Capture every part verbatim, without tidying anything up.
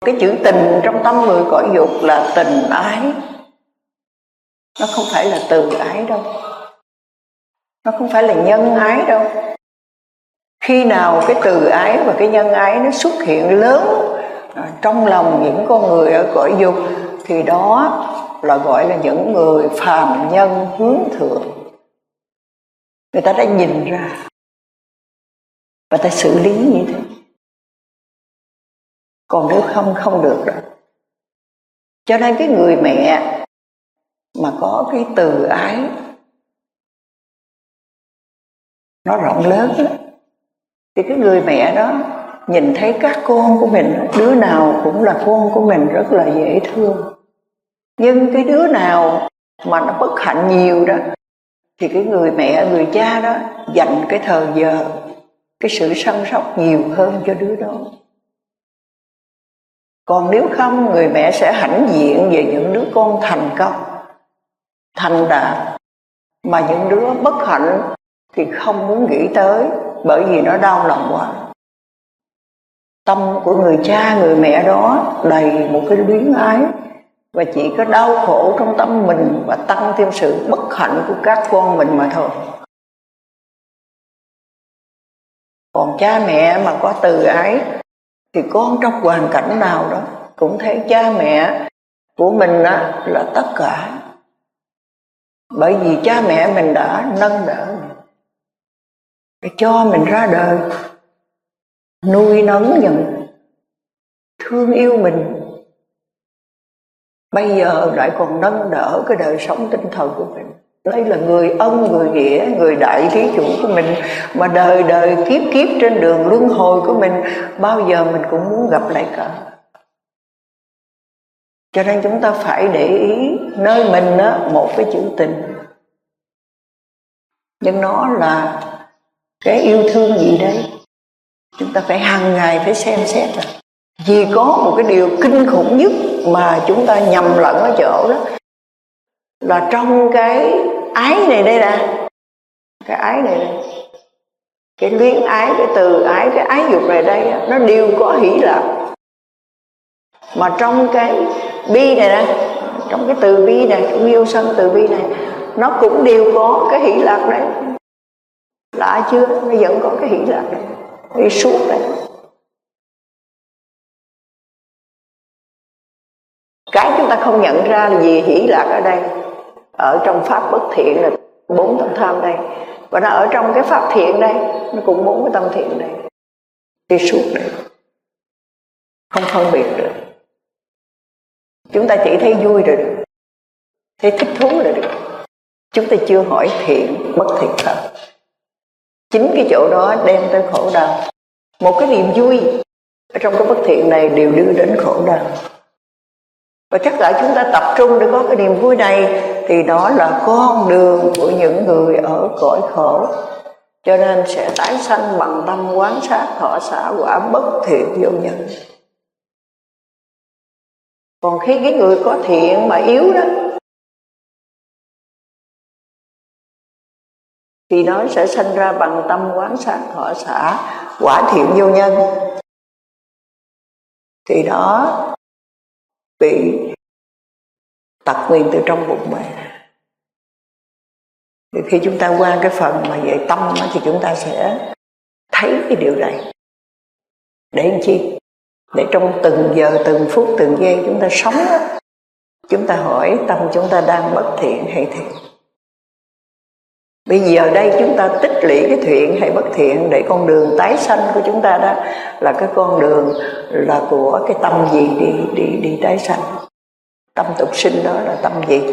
Cái chữ tình trong tâm mười cõi dục là tình ái. Nó không phải là từ ái đâu. Nó không phải là nhân ái đâu. Khi nào cái từ ái và cái nhân ái nó xuất hiện lớn trong lòng những con người ở cõi dục, thì đó là gọi là những người phàm nhân hướng thượng. Người ta đã nhìn ra và ta xử lý như thế. Còn nếu không, không được rồi. Cho nên cái người mẹ mà có cái từ ái nó rộng lớn đó, thì cái người mẹ đó nhìn thấy các con của mình, đứa nào cũng là con của mình rất là dễ thương. Nhưng cái đứa nào mà nó bất hạnh nhiều đó, thì cái người mẹ, người cha đó dành cái thời giờ, cái sự săn sóc nhiều hơn cho đứa đó. Còn nếu không, người mẹ sẽ hãnh diện về những đứa con thành công, thành đạt, mà những đứa bất hạnh thì không muốn nghĩ tới, bởi vì nó đau lòng quá. Tâm của người cha, người mẹ đó đầy một cái luyến ái, và chỉ có đau khổ trong tâm mình và tăng thêm sự bất hạnh của các con mình mà thôi. Còn cha mẹ mà có từ ái thì con trong hoàn cảnh nào đó cũng thấy cha mẹ của mình đó là tất cả. Bởi vì cha mẹ mình đã nâng đỡ mình, để cho mình ra đời, nuôi nấng mình, thương yêu mình. Bây giờ lại còn nâng đỡ cái đời sống tinh thần của mình. Đây là người ân, người nghĩa, người đại thí chủ của mình, mà đời đời kiếp kiếp trên đường luân hồi của mình, bao giờ mình cũng muốn gặp lại cả. Cho nên chúng ta phải để ý nơi mình đó, một cái chữ tình, nhưng nó là cái yêu thương gì đấy. Chúng ta phải hàng ngày phải xem xét rồi. Vì có một cái điều kinh khủng nhất mà chúng ta nhầm lẫn ở chỗ đó, là trong cái ái này đây nè, cái ái này đây, cái luyến ái, cái từ ái, cái ái dục này đây, nó đều có hỷ lạc. Mà trong cái bi này nè, trong cái từ bi này, trong yêu sân từ bi này, nó cũng đều có cái hỷ lạc đấy. Lạ chưa? Nó vẫn có cái hỷ lạc đấy, đi suốt đấy. Cái chúng ta không nhận ra là gì hỷ lạc ở đây, ở trong pháp bất thiện là bốn tâm tham đây, và nó ở trong cái pháp thiện đây, nó cũng bốn cái tâm thiện đây, đi suốt đây, không phân biệt được. Chúng ta chỉ thấy vui rồi được, thấy thích thú là được. Chúng ta chưa hỏi thiện bất thiện pháp. Chính cái chỗ đó đem tới khổ đau. Một cái niềm vui ở trong cái bất thiện này đều đưa đến khổ đau. Và chắc là chúng ta tập trung để có cái niềm vui này, thì đó là con đường của những người ở cõi khổ. Cho nên sẽ tái sanh bằng tâm quán sát thọ xả quả bất thiện vô nhân. Còn khi cái người có thiện mà yếu đó, thì nó sẽ sinh ra bằng tâm quán sát thọ xả quả thiện vô nhân. Thì đó bị tật nguyền từ trong bụng mẹ. Thì khi chúng ta qua cái phần mà về tâm đó, thì chúng ta sẽ thấy cái điều này. Để làm chi? Để trong từng giờ, từng phút, từng giây chúng ta sống đó, chúng ta hỏi tâm chúng ta đang bất thiện hay thiện. Bây giờ đây chúng ta tích lũy cái thiện hay bất thiện, để con đường tái sanh của chúng ta đó là cái con đường là của cái tâm gì đi đi đi tái sanh. Tâm tục sinh đó là tâm gì?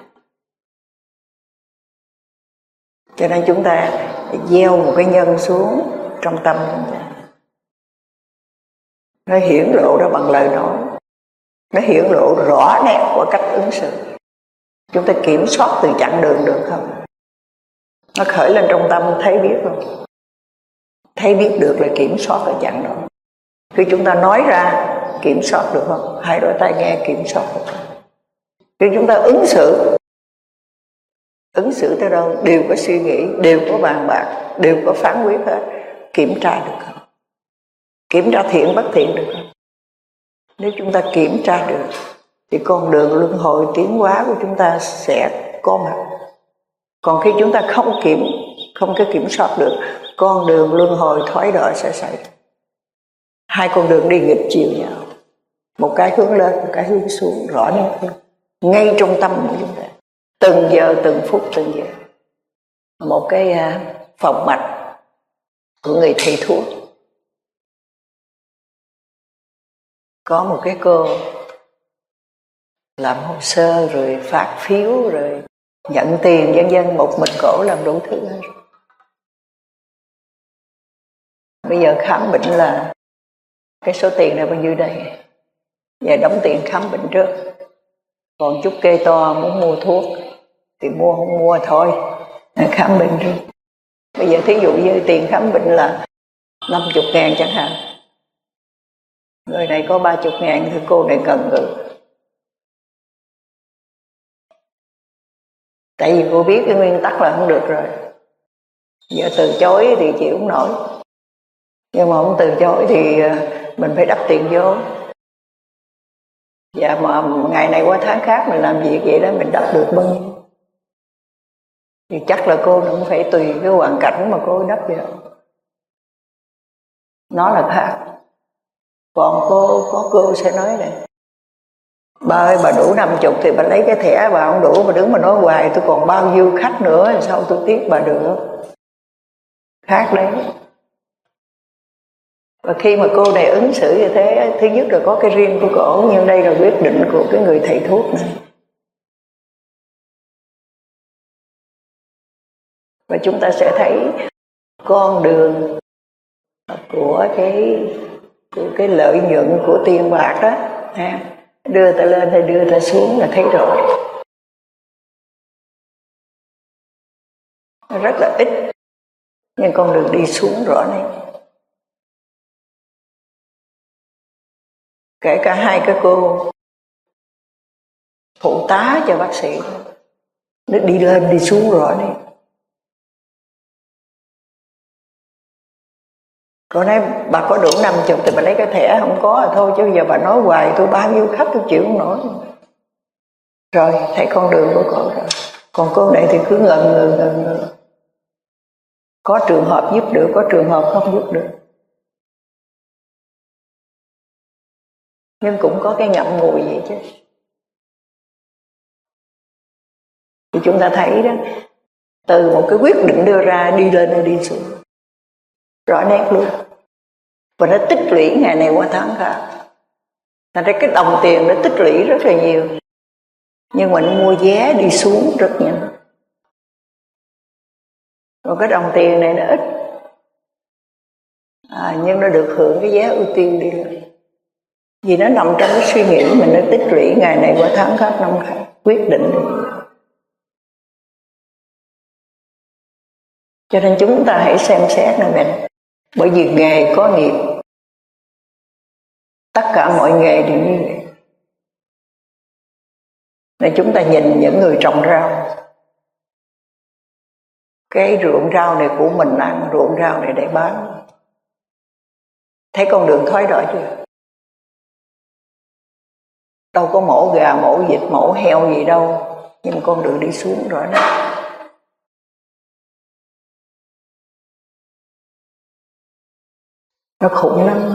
Cho nên chúng ta gieo một cái nhân xuống trong tâm chúng ta. Nó hiển lộ ra bằng lời nói, nó hiển lộ rõ nét của cách ứng xử. Chúng ta kiểm soát từ chặng đường được không? Nó khởi lên trong tâm thấy biết không? Thấy biết được là kiểm soát ở chặng đó. Khi chúng ta nói ra kiểm soát được không? Hai đôi tai nghe kiểm soát được không? Khi chúng ta ứng xử, ứng xử tới đâu đều có suy nghĩ, đều có bàn bạc, đều có phán quyết hết. Kiểm tra được không? Kiểm tra thiện bất thiện được không? Nếu chúng ta kiểm tra được thì con đường luân hồi tiến hóa của chúng ta sẽ có mặt. Còn khi chúng ta không kiểm không có kiểm soát được, con đường luân hồi thoái đổi sẽ xảy ra. Hai con đường đi nghịch chiều nhau, một cái hướng lên, một cái hướng xuống, rõ nét hơn, ngay trong tâm của chúng ta, từng giờ từng phút từng giờ. Một cái phòng mạch của người thầy thuốc, có một cái cô làm hồ sơ rồi phát phiếu rồi nhận tiền vân vân, một mình cổ làm đủ thứ hết. Bây giờ khám bệnh là cái số tiền này bao nhiêu đây, và đóng tiền khám bệnh trước, còn chút kê to muốn mua thuốc thì mua, không mua thôi, khám bệnh trước. Bây giờ thí dụ như tiền khám bệnh là năm mươi ngàn chẳng hạn, người này có ba mươi ngàn thì cô này cần được. Tại vì cô biết cái nguyên tắc là không được rồi, giờ từ chối thì chịu không nổi, nhưng mà không từ chối thì mình phải đắp tiền vô. Dạ mà ngày này qua tháng khác mình làm việc vậy đó, mình đắp được bao nhiêu thì chắc là cô cũng phải tùy cái hoàn cảnh mà cô đắp vô. Nó là khác. Còn cô có cô sẽ nói này: bà ơi, bà đủ năm chục thì bà lấy cái thẻ, bà không đủ bà đứng mà nói hoài tôi còn bao nhiêu khách nữa, sao tôi tiếp bà được. Khác đấy. Và khi mà cô này ứng xử như thế, thứ nhất là có cái riêng của cổ, nhưng đây là quyết định của cái người thầy thuốc này. Và chúng ta sẽ thấy con đường của cái của cái lợi nhuận của tiền bạc đó, ha, đưa ta lên hay đưa ta xuống là thấy rồi. Rất là ít, nhưng con đường đi xuống rõ này. Kể cả hai cái cô phụ tá cho bác sĩ, nó đi lên đi xuống rõ này. Còn nói bà có đủ năm chục thì bà lấy cái thẻ, không có là thôi, chứ bây giờ bà nói hoài tôi bao nhiêu khách tôi chịu không nổi. Rồi thấy con đường của cô rồi. Còn cô này thì cứ ngần ngừ ngần ngừ. Có trường hợp giúp được, có trường hợp không giúp được. Nhưng cũng có cái ngậm ngùi vậy chứ. Thì chúng ta thấy đó, từ một cái quyết định đưa ra, đi lên hay đi xuống, rõ nét luôn. Và nó tích lũy ngày này qua tháng khác. Thành ra cái đồng tiền nó tích lũy rất là nhiều, nhưng mình mua vé đi xuống rất nhanh. Còn cái đồng tiền này nó ít, à, nhưng nó được hưởng cái vé ưu tiên đi lên. Vì nó nằm trong cái suy nghĩ mình, nó tích lũy ngày này qua tháng khác, năm khác, quyết định được. Cho nên chúng ta hãy xem xét này mình. Bởi vì nghề có nghiệp, tất cả mọi nghề đều như vậy. Nên chúng ta nhìn những người trồng rau, cái ruộng rau này của mình ăn, ruộng rau này để bán. Thấy con đường thoái đổi chưa? Đâu có mổ gà, mổ vịt, mổ heo gì đâu, nhưng mà con đường đi xuống rõ ràng. Nó khủng lắm.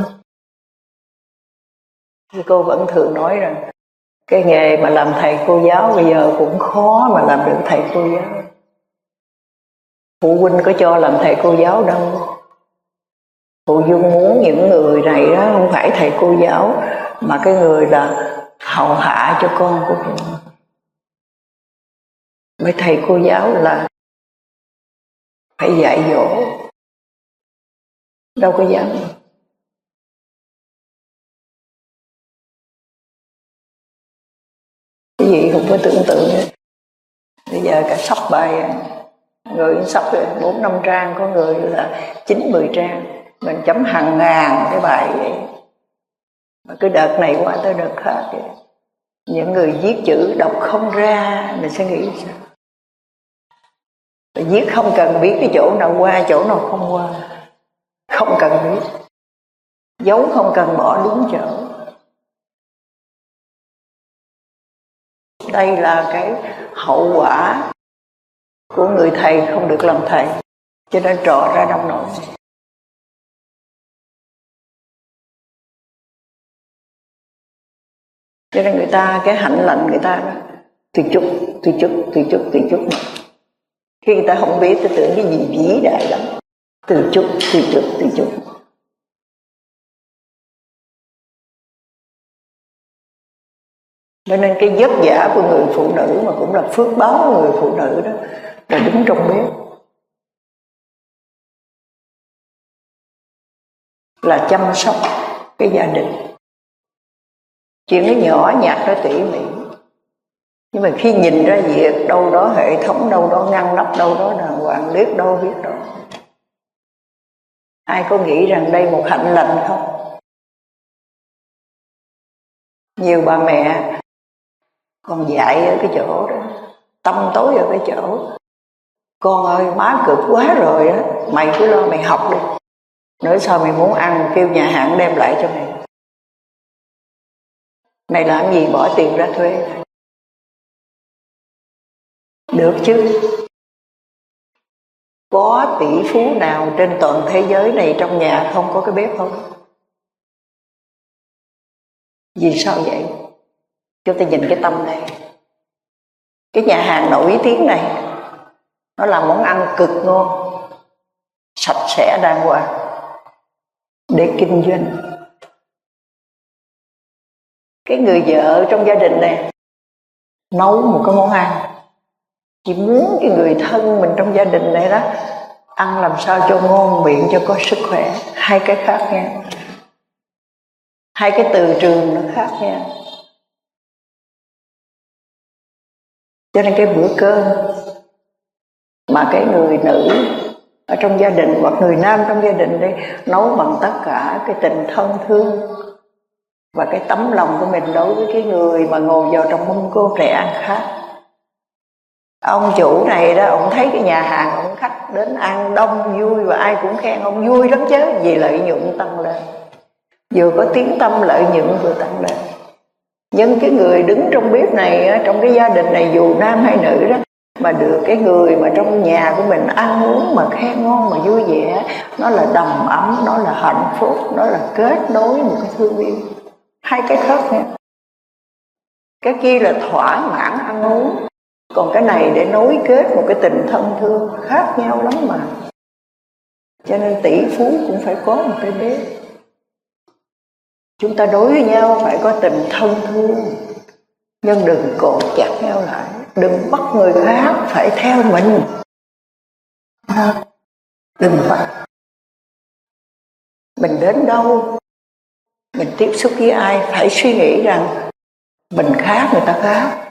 Thì cô vẫn thường nói rằng cái nghề mà làm thầy cô giáo bây giờ cũng khó mà làm được thầy cô giáo. Phụ huynh có cho làm thầy cô giáo đâu. Phụ huynh muốn những người này đó không phải thầy cô giáo, mà cái người là hầu hạ cho con của phụ huynh. Bởi thầy cô giáo là phải dạy dỗ, đâu có dám. Cái gì không có tưởng tượng nữa. Bây giờ cả sắp bài, người sắp bốn năm trang, có người là chín mười trang, mình chấm hàng ngàn cái bài vậy. Mà cái đợt này qua tới đợt khác vậy. Những người viết chữ đọc không ra, mình sẽ nghĩ sao? Viết không cần biết cái chỗ nào qua, chỗ nào không qua, không cần biết. Dấu không cần bỏ đúng chỗ. đây là cái hậu quả của người thầy không được làm thầy, cho nên trọ ra nông nổi. Cho nên người ta, cái hạnh lành người ta đó, từ chút, từ chút, từ chút, từ chút. Khi người ta không biết, ta tưởng cái gì vĩ đại lắm. Từ chút, từ chút, từ chút. Cho nên cái vất vả của người phụ nữ mà cũng là phước báo của người phụ nữ đó, là đứng trong bếp, là chăm sóc cái gia đình. Chuyện nó nhỏ nhặt, nó tỉ mỉ, nhưng mà khi nhìn ra việc đâu đó hệ thống, đâu đó ngăn nắp, đâu đó đàng hoàng, biết đâu biết đâu. Ai có nghĩ rằng đây một hạnh lành không? Nhiều bà mẹ còn dạy ở cái chỗ đó, tâm tối ở cái chỗ: con ơi, má cực quá rồi á, mày cứ lo mày học đi, nữa sau mày muốn ăn kêu nhà hàng đem lại cho mày. Mày làm gì bỏ tiền ra thuê? Được chứ. Có tỷ phú nào trên toàn thế giới này trong nhà không có cái bếp không? Vì sao vậy? Chúng ta nhìn cái tâm này. Cái nhà hàng nổi tiếng này, nó làm món ăn cực ngon, sạch sẽ đàng hoàng, để kinh doanh. Cái người vợ trong gia đình này nấu một cái món ăn, chỉ muốn cái người thân mình trong gia đình này đó ăn làm sao cho ngon miệng, cho có sức khỏe. Hai cái khác nha, hai cái từ trường nó khác nha. Cho nên cái bữa cơm mà cái người nữ ở trong gia đình hoặc người nam trong gia đình đây nấu bằng tất cả cái tình thân thương và cái tấm lòng của mình đối với cái người mà ngồi vào trong mâm cơm này ăn khác. Ông chủ này đó, ông thấy cái nhà hàng ông khách đến ăn đông vui và ai cũng khen ông vui lắm chứ, vì lợi nhuận tăng lên. Vừa có tiếng tâm lợi nhuận vừa tăng lên. Nhưng cái người đứng trong bếp này, trong cái gia đình này, dù nam hay nữ đó, mà được cái người mà trong nhà của mình ăn uống mà khen ngon mà vui vẻ, nó là đầm ấm, nó là hạnh phúc, nó là kết nối một cái thương yêu. Hai cái khác nha. Cái kia là thỏa mãn ăn uống, còn cái này để nối kết một cái tình thân thương, khác nhau lắm mà. Cho nên tỷ phú cũng phải có một cái bếp. Chúng ta đối với nhau phải có tình thân thương, nhưng đừng cột chặt nhau lại, đừng bắt người khác phải theo mình. Đừng bắt. Mình đến đâu, mình tiếp xúc với ai phải suy nghĩ rằng mình khác người ta khác,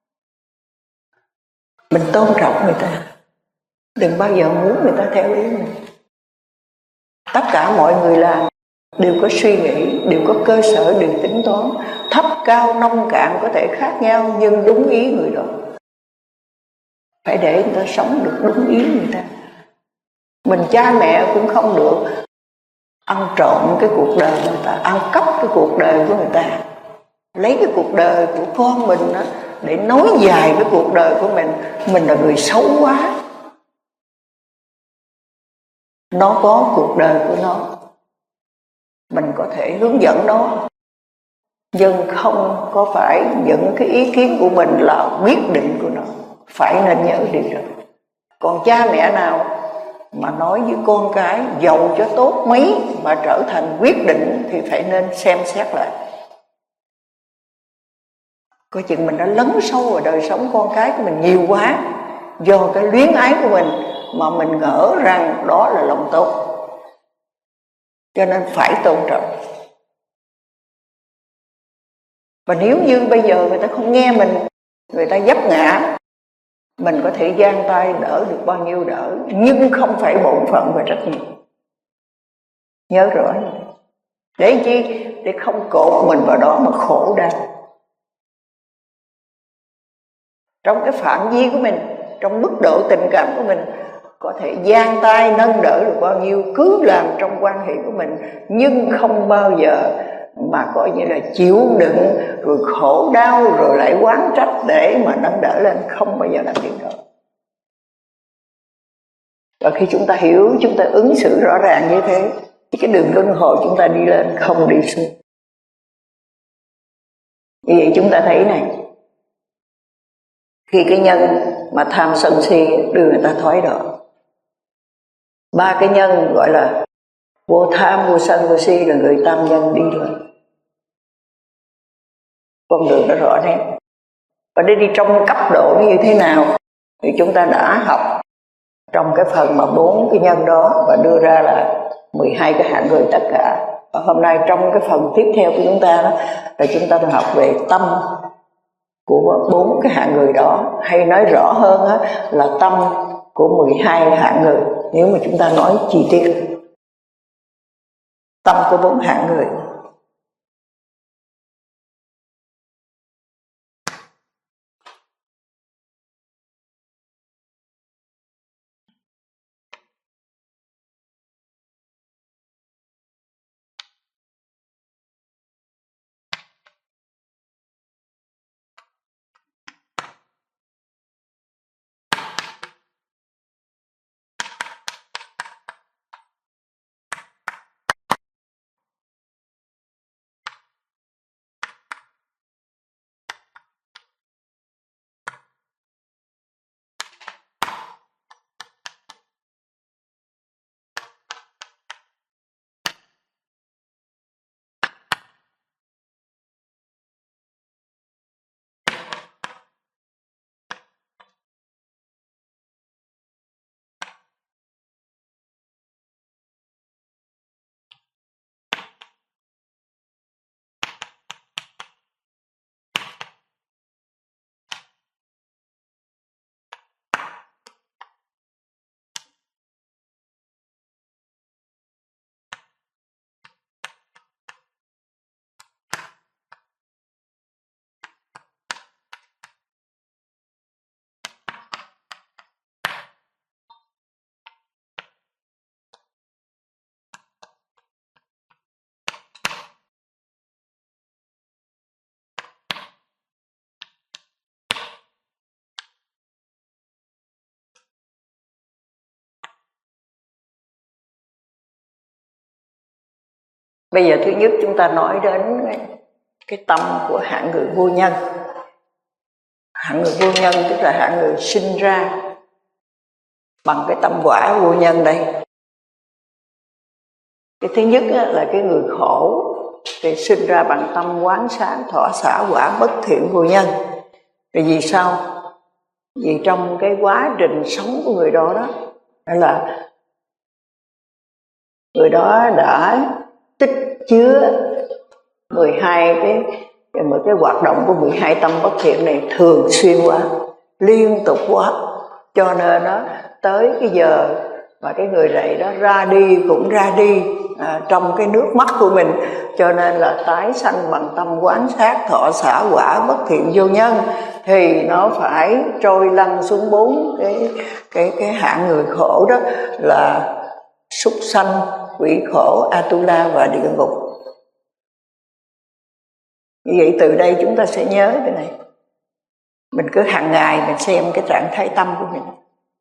mình tôn trọng người ta, đừng bao giờ muốn người ta theo ý mình. Tất cả mọi người làm đều có suy nghĩ, đều có cơ sở, đều tính toán. Thấp cao nông cạn có thể khác nhau, nhưng đúng ý người đó. Phải để người ta sống được đúng ý người ta. Mình cha mẹ cũng không được ăn trộm cái cuộc đời người ta, ăn cắp cái cuộc đời của người ta, lấy cái cuộc đời của con mình đó để nối dài cái cuộc đời của mình. Mình là người xấu quá. Nó có cuộc đời của nó, mình có thể hướng dẫn nó, nhưng không có phải những cái ý kiến của mình là quyết định của nó. Phải nên nhớ điều đó. Còn cha mẹ nào mà nói với con cái giàu cho tốt mấy mà trở thành quyết định thì phải nên xem xét lại. Coi chừng mình đã lấn sâu vào đời sống con cái của mình nhiều quá, do cái luyến ái của mình mà mình ngỡ rằng đó là lòng tốt. Cho nên phải tôn trọng. Và nếu như bây giờ người ta không nghe mình, người ta vấp ngã, mình có thể giang tay đỡ được bao nhiêu đỡ, nhưng không phải bổn phận và trách nhiệm. Nhớ rõ. Để chi? Để không cột mình vào đó mà khổ đau. Trong cái phạm vi của mình, trong mức độ tình cảm của mình, có thể giang tay nâng đỡ được bao nhiêu, cứ làm trong quan hệ của mình, nhưng không bao giờ mà coi như là chịu đựng rồi khổ đau rồi lại oán trách để mà nâng đỡ lên, không bao giờ làm điều đó. Và khi chúng ta hiểu, chúng ta ứng xử rõ ràng như thế thì cái đường luân hồi chúng ta đi lên, không đi xuống. Như vậy chúng ta thấy này, khi cái nhân mà tham sân si đưa người ta thoái độ, ba cái nhân gọi là vô tham, vô sân, vô si là người tam nhân đi lên. Con đường nó rõ nét. Và để đi trong cấp độ như thế nào thì chúng ta đã học trong cái phần mà bốn cái nhân đó và đưa ra là mười hai cái hạng người tất cả. Và hôm nay trong cái phần tiếp theo của chúng ta đó là chúng ta học về tâm của bốn cái hạng người đó, hay nói rõ hơn đó, là tâm của mười hai hạng người, nếu mà chúng ta nói chi tiết. Tâm của bốn hạng người. Bây giờ thứ nhất chúng ta nói đến cái tâm của hạng người vô nhân. Hạng người vô nhân tức là hạng người sinh ra bằng cái tâm quả vô nhân đây. Cái thứ nhất là cái người khổ thì sinh ra bằng tâm quán sáng thọ xả quả bất thiện vô nhân. Vì vì sao? Vì trong cái quá trình sống của người đó đó là người đó đã tích chứa mười hai cái một cái hoạt động của mười hai tâm bất thiện này thường xuyên quá, liên tục quá, cho nên đó tới cái giờ mà cái người này đó ra đi cũng ra đi à, trong cái nước mắt của mình, cho nên là tái sanh bằng tâm quán sát thọ xả quả bất thiện vô nhân, thì nó phải trôi lăn xuống bốn cái cái cái hạng người khổ đó là súc sanh, quỷ khổ, Atula và địa ngục. Như vậy từ đây chúng ta sẽ nhớ cái này. Mình cứ hàng ngày mình xem cái trạng thái tâm của mình.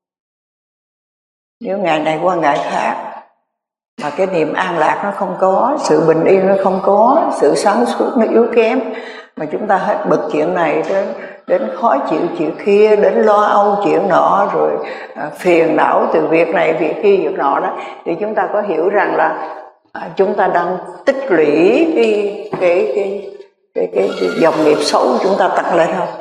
Nếu ngày này qua ngày khác mà cái niềm an lạc nó không có, sự bình yên nó không có, sự sáng suốt nó yếu kém, mà chúng ta hết bực chuyện này đến, đến khó chịu chuyện kia, đến lo âu chuyện nọ, rồi à, phiền não từ việc này việc kia việc nọ đó, thì chúng ta có hiểu rằng là à, chúng ta đang tích lũy cái cái cái cái, cái, cái dòng nghiệp xấu của chúng ta tăng lên không?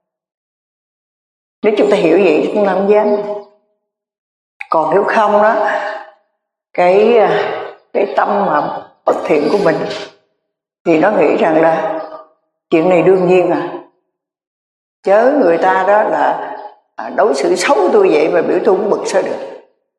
Nếu chúng ta hiểu vậy chúng ta không dám. Còn nếu không đó, cái cái tâm mà bất thiện của mình thì nó nghĩ rằng là chuyện này đương nhiên à, chớ người ta đó là đối xử xấu tôi vậy mà biểu tôi cũng bực sao được.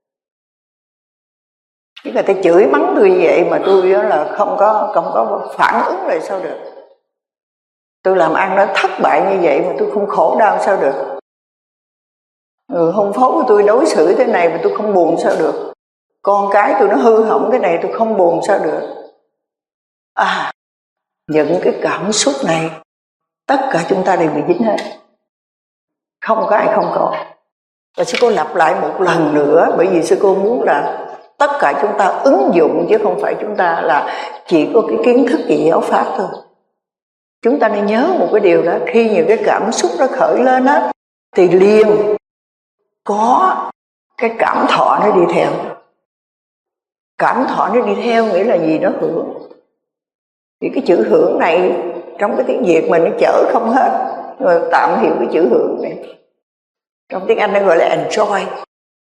Chứ người ta chửi mắng tôi vậy mà tôi đó là không có không có phản ứng lại sao được. Tôi làm ăn nó thất bại như vậy mà tôi không khổ đau sao được. Người hôn phối của tôi đối xử thế này mà tôi không buồn sao được. Con cái tôi nó hư hỏng cái này tôi không buồn sao được. À, những cái cảm xúc này tất cả chúng ta đều bị dính hết, không có ai không có. Và sư cô lặp lại một lần nữa, bởi vì sư cô muốn là tất cả chúng ta ứng dụng, chứ không phải chúng ta là chỉ có cái kiến thức về giáo pháp thôi. Chúng ta nên nhớ một cái điều đó, khi những cái cảm xúc nó khởi lên á thì liền có cái cảm thọ nó đi theo. Cảm thọ nó đi theo nghĩa là gì? Nó hưởng. Thì cái chữ hưởng này trong cái tiếng Việt mình nó chở không hết, rồi tạm hiểu cái chữ hưởng này. Trong tiếng Anh nó gọi là enjoy,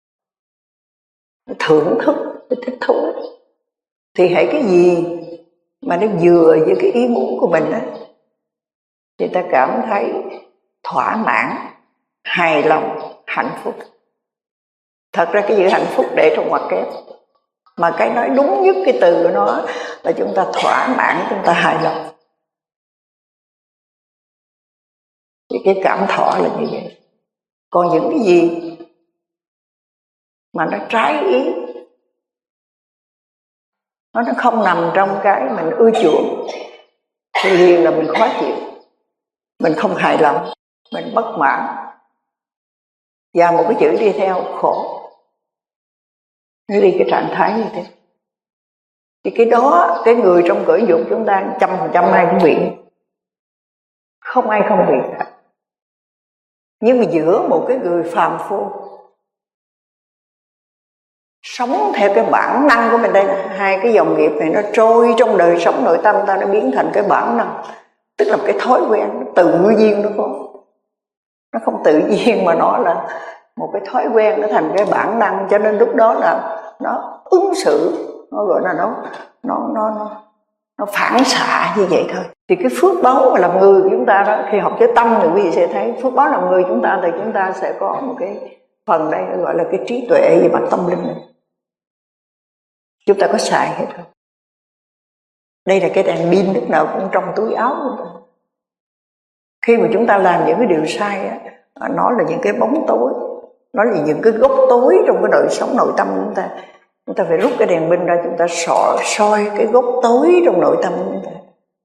thưởng thức, thích thú. Thì hãy cái gì mà nó vừa với cái ý muốn của mình đó, thì ta cảm thấy thỏa mãn, hài lòng, hạnh phúc. Thật ra cái chữ hạnh phúc để trong ngoặc kép, mà cái nói đúng nhất cái từ của nó là chúng ta thỏa mãn, chúng ta hài lòng. Thì cái cảm thọ là như vậy. Còn những cái gì mà nó trái ý, nó nó không nằm trong cái mình ưa chuộng, thì liền là mình khó chịu, mình không hài lòng, mình bất mãn. Và một cái chữ đi theo khổ, nó đi cái trạng thái như thế. Thì cái đó, cái người trong cõi dục chúng ta trăm phần trăm ai cũng bị, không ai không bị cả. Nhưng mà giữa một cái người phàm phu sống theo cái bản năng của mình, đây là hai cái dòng nghiệp này nó trôi trong đời sống nội tâm ta, nó biến thành cái bản năng, tức là cái thói quen, nó tự nhiên nó có. Nó không tự nhiên mà nó là một cái thói quen, nó thành cái bản năng, cho nên lúc đó là nó ứng xử, nó gọi là nó nó nó nó, nó phản xạ như vậy thôi. Thì cái phước báu mà làm người của chúng ta đó, khi học chữ tâm thì quý vị sẽ thấy phước báu làm người chúng ta thì chúng ta sẽ có một cái phần đây gọi là cái trí tuệ về mặt tâm linh này. Chúng ta có xài hết không? Đây là cái đèn pin lúc nào cũng trong túi áo của ta. Khi mà chúng ta làm những cái điều sai á, nó là những cái bóng tối, nó là những cái gốc tối trong cái đời sống nội tâm của chúng ta. Chúng ta phải rút cái đèn pin ra, chúng ta soi, soi cái gốc tối trong nội tâm của chúng ta.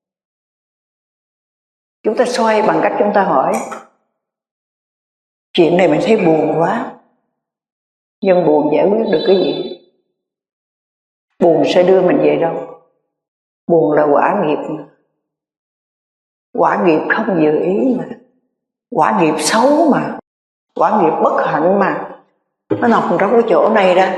Chúng ta soi bằng cách chúng ta hỏi: chuyện này mình thấy buồn quá, nhưng buồn giải quyết được cái gì? Buồn sẽ đưa mình về đâu? Buồn là quả nghiệp mà. Quả nghiệp không dự ý mà. Quả nghiệp xấu mà. Quả nghiệp bất hạnh mà. Nó nằm trong cái chỗ này đó.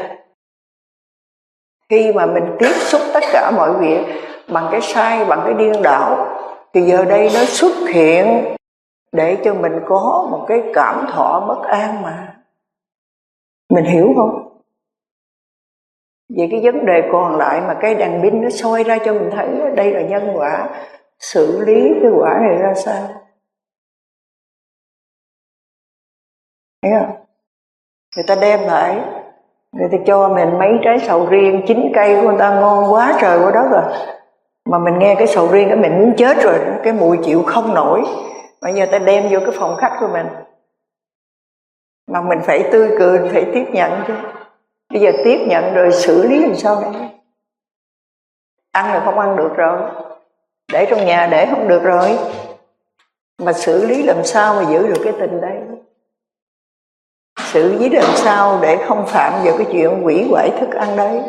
Khi mà mình tiếp xúc tất cả mọi việc bằng cái sai, bằng cái điên đảo, thì giờ đây nó xuất hiện để cho mình có một cái cảm thọ bất an mà. Mình hiểu không? Vậy cái vấn đề còn lại mà cái đèn pin nó soi ra cho mình thấy đây là nhân quả, xử lý cái quả này ra sao? Thấy không? Người ta đem lại, người ta cho mình mấy trái sầu riêng chín cây của người ta ngon quá trời quá đất rồi, mà mình nghe cái sầu riêng đó mình muốn chết rồi, cái mùi chịu không nổi. Bây giờ ta đem vô cái phòng khách của mình, mà mình phải tươi cười, mình phải tiếp nhận chứ. Bây giờ tiếp nhận rồi xử lý làm sao đây? Ăn là không ăn được rồi, để trong nhà để không được rồi, mà xử lý làm sao mà giữ được cái tình đây? Xử lý làm sao để không phạm vào cái chuyện hủy hoại thức ăn đấy?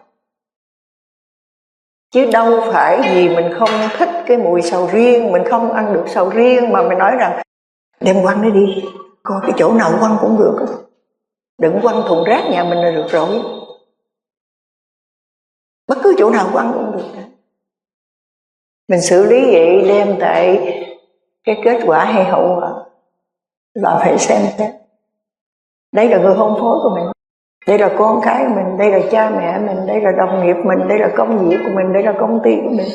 Chứ đâu phải vì mình không thích cái mùi sầu riêng, mình không ăn được sầu riêng mà mình nói rằng đem quăng nó đi, coi cái chỗ nào quăng cũng được, đừng quăng thùng rác nhà mình là được rồi. Bất cứ chỗ nào quăng cũng được. Mình xử lý vậy đem tại cái kết quả hay hậu quả là phải xem xét. Đây là người hôn phối của mình, đây là con cái của mình, đây là cha mẹ mình, đây là đồng nghiệp mình, đây là công việc của mình, đây là công ty của mình.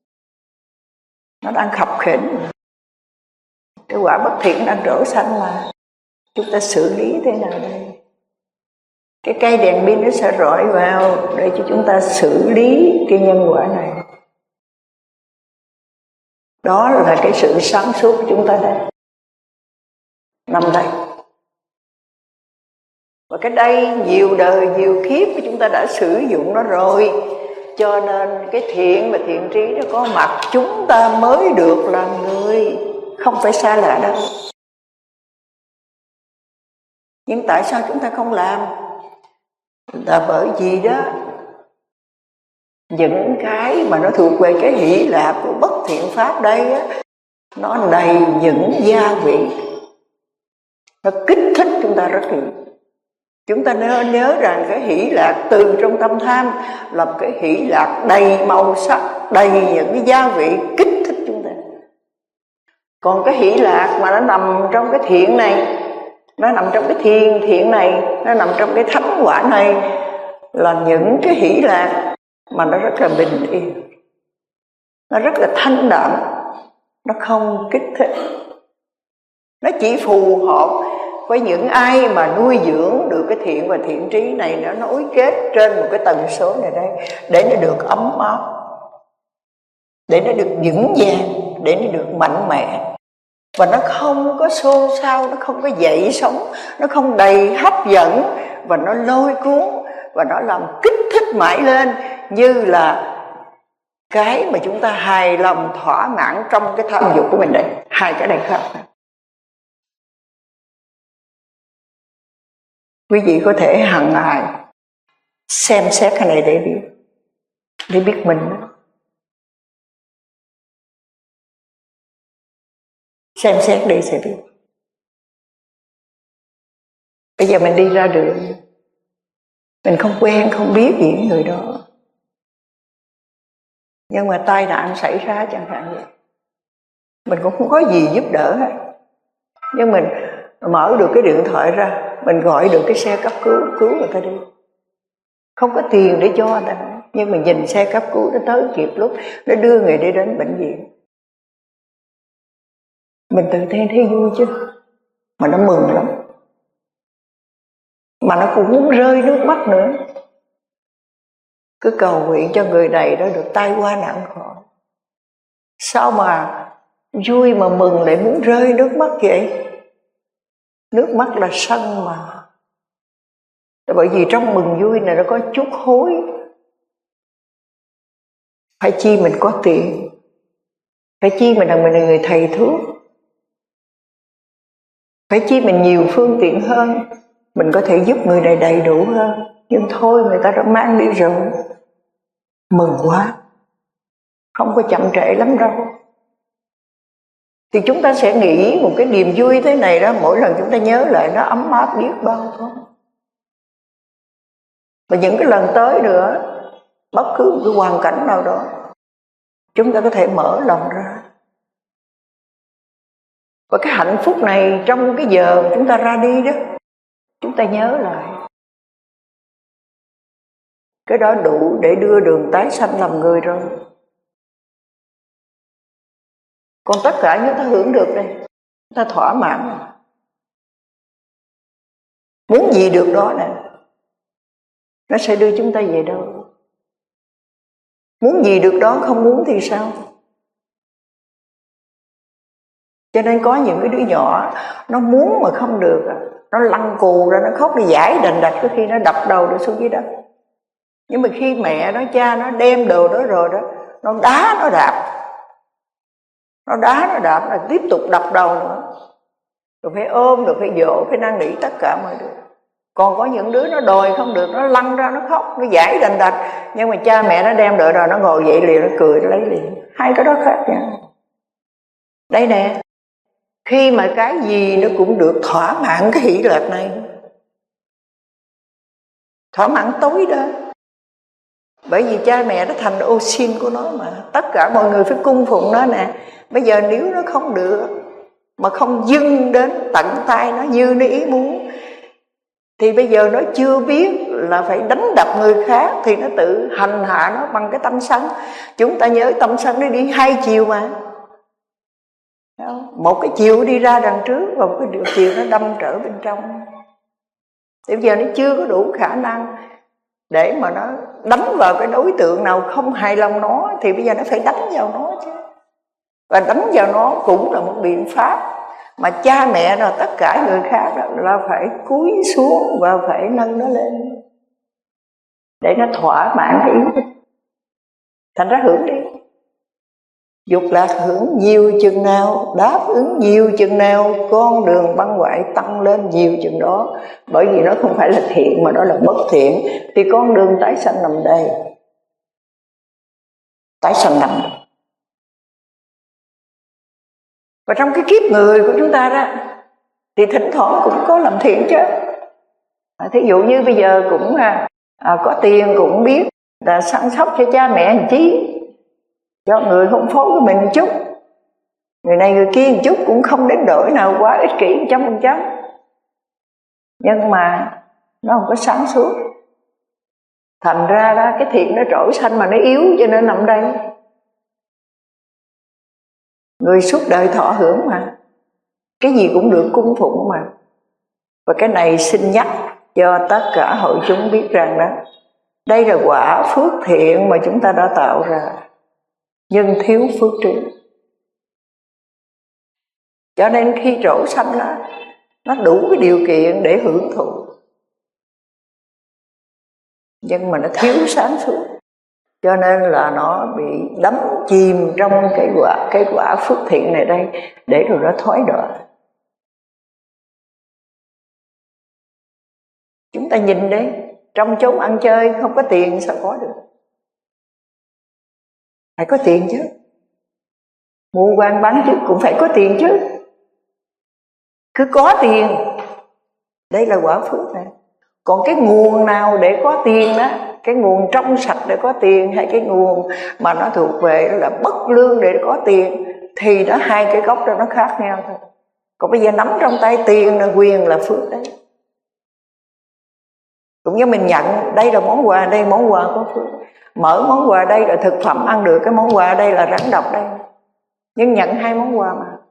Nó đang khập khiễng, cái quả bất thiện đang trổ xanh mà. Chúng ta xử lý thế nào đây? Cái cây đèn pin nó sẽ rọi vào để cho chúng ta xử lý cái nhân quả này. Đó là cái sự sáng suốt của chúng ta đây, nằm đây. Và cái đây nhiều đời nhiều kiếp chúng ta đã sử dụng nó rồi, Cho nên cái thiện và thiện trí nó có mặt, chúng ta mới được làm người, không phải xa lạ đâu. Nhưng tại sao chúng ta không làm? Là bởi vì đó, những cái mà nó thuộc về cái hỷ lạc của bất thiện pháp đây á, nó đầy những gia vị, nó kích thích chúng ta rất nhiều. Chúng ta nên nhớ rằng cái hỷ lạc từ trong tâm tham là một cái hỷ lạc đầy màu sắc, đầy những cái gia vị kích thích chúng ta. Còn cái hỷ lạc mà nó nằm trong cái thiện này, nó nằm trong cái thiên thiện này, nó nằm trong cái thánh quả này, là những cái hỷ lạc mà nó rất là bình yên, nó rất là thanh đạm, nó không kích thích. Nó chỉ phù hợp với những ai mà nuôi dưỡng được cái thiện và thiện trí này, nó nối kết trên một cái tần số này đây, để nó được ấm áp, để nó được vững vàng, để nó được mạnh mẽ. Và nó không có xôn xao, nó không có dậy sóng, nó không đầy hấp dẫn, và nó lôi cuốn, và nó làm kích thích mãi lên, như là cái mà chúng ta hài lòng thỏa mãn trong cái tham dục của mình đây. Hai cái này khác. Quý vị có thể hằng ngày xem xét cái này để biết, để biết mình. Xem xét đi sẽ biết. Bây giờ mình đi ra đường, mình không quen, không biết gì người đó, nhưng mà tai nạn xảy ra chẳng hạn vậy, mình cũng không có gì giúp đỡ hết, nhưng mình mở được cái điện thoại ra, mình gọi được cái xe cấp cứu, cứu người ta đi. Không có tiền để cho người ta, nhưng mình nhìn xe cấp cứu nó tới kịp lúc, nó đưa người đi đến bệnh viện. Mình tự thấy thấy vui chứ, mà nó mừng lắm, mà nó cũng muốn rơi nước mắt nữa. Cứ cầu nguyện cho người này đó được tai qua nạn khỏi. Sao mà vui mà mừng lại muốn rơi nước mắt vậy? Nước mắt là sân mà. Bởi vì trong mừng vui này nó có chút hối. Phải chi mình có tiền, phải chi mình là mình là người thầy thuốc, phải chi mình nhiều phương tiện hơn, mình có thể giúp người này đầy đủ hơn. Nhưng thôi, người ta đã mang đi rồi, mừng quá, không có chậm trễ lắm đâu. Thì chúng ta sẽ nghĩ một cái niềm vui thế này đó, mỗi lần chúng ta nhớ lại nó ấm áp biết bao thôi. Và những cái lần tới nữa, bất cứ một cái hoàn cảnh nào đó, chúng ta có thể mở lòng ra. Và cái hạnh phúc này trong cái giờ chúng ta ra đi đó, chúng ta nhớ lại. Cái đó đủ để đưa đường tái sanh làm người rồi. Còn tất cả chúng ta hưởng được đây, chúng ta thỏa mãn. Muốn gì được đó nè, nó sẽ đưa chúng ta về đâu. Muốn gì được đó, không muốn thì sao? Cho nên có những cái đứa nhỏ nó muốn mà không được, nó lăn cù ra, nó khóc, nó giải đành đạch, có khi nó đập đầu nó xuống dưới đất. Nhưng mà khi mẹ nó, cha nó đem đồ đó rồi đó, nó đá nó đạp, nó đá nó đạp là tiếp tục đập đầu nữa. Rồi phải ôm, rồi phải dỗ, phải năn nỉ tất cả mọi điều. Còn có những đứa nó đòi không được, nó lăn ra, nó khóc, nó giải đành đạch, nhưng mà cha mẹ nó đem đồ rồi, nó ngồi dậy liền, nó cười, nó lấy liền. Hai cái đó khác nha. Đây nè, khi mà cái gì nó cũng được thỏa mãn cái hỷ lạc này, thỏa mãn tối đó. Bởi vì cha mẹ nó thành ô xin của nó mà, tất cả mọi người phải cung phụng nó nè. Bây giờ nếu nó không được, mà không dâng đến tận tay nó như nó ý muốn, thì bây giờ nó chưa biết là phải đánh đập người khác, thì nó tự hành hạ nó bằng cái tâm sân. Chúng ta nhớ tâm sân nó đi hai chiều mà, một cái chiều đi ra đằng trước, và một cái chiều nó đâm trở bên trong. Thì bây giờ nó chưa có đủ khả năng để mà nó đánh vào cái đối tượng nào không hài lòng nó, thì bây giờ nó phải đánh vào nó chứ. Và đánh vào nó cũng là một biện pháp mà cha mẹ rồi tất cả người khác đó là phải cúi xuống và phải nâng nó lên để nó thỏa mãn cái ý thích. Thành ra hưởng đi. Dục lạc hưởng nhiều chừng nào, đáp ứng nhiều chừng nào, con đường băng hoại tăng lên nhiều chừng đó. Bởi vì nó không phải là thiện mà đó là bất thiện, thì con đường tái sanh nằm đây. Tái sanh nằm đây. Và trong cái kiếp người của chúng ta đó, thì thỉnh thoảng cũng có làm thiện chứ. à, Thí dụ như bây giờ cũng à, à, có tiền cũng biết là săn sóc cho cha mẹ một chí, cho người hôn phối của mình một chút, người này người kia một chút, cũng không đến đổi nào quá ích kỷ một trăm phần trăm. Nhưng mà nó không có sáng suốt, thành ra đó cái thiện nó trỗi xanh mà nó yếu, cho nên nằm đây. Người suốt đời thọ hưởng mà, cái gì cũng được cung phụng mà. Và cái này xin nhắc cho tất cả hội chúng biết rằng đó, đây là quả phước thiện mà chúng ta đã tạo ra, nhưng thiếu phước trí. Cho nên khi trổ sanh đó, nó đủ cái điều kiện để hưởng thụ, nhưng mà nó thiếu sáng suốt, cho nên là nó bị đắm chìm trong cái quả cái quả phước thiện này đây, để rồi nó thoái đọa. Chúng ta nhìn đấy, trong chốn ăn chơi không có tiền sao có được? Phải có tiền chứ. Mua quan bán chứ cũng phải có tiền chứ. Cứ có tiền, đây là quả phước này. Còn cái nguồn nào để có tiền đó, cái nguồn trong sạch để có tiền, hay cái nguồn mà nó thuộc về là bất lương để có tiền, thì nó hai cái gốc đó nó khác nhau thôi. Còn bây giờ nắm trong tay tiền là quyền, là phước đấy. Cũng như mình nhận đây là món quà, đây món quà có phước. Mở món quà đây là thực phẩm ăn được, cái món quà đây là rắn độc đây. Nhưng nhận hai món quà mà.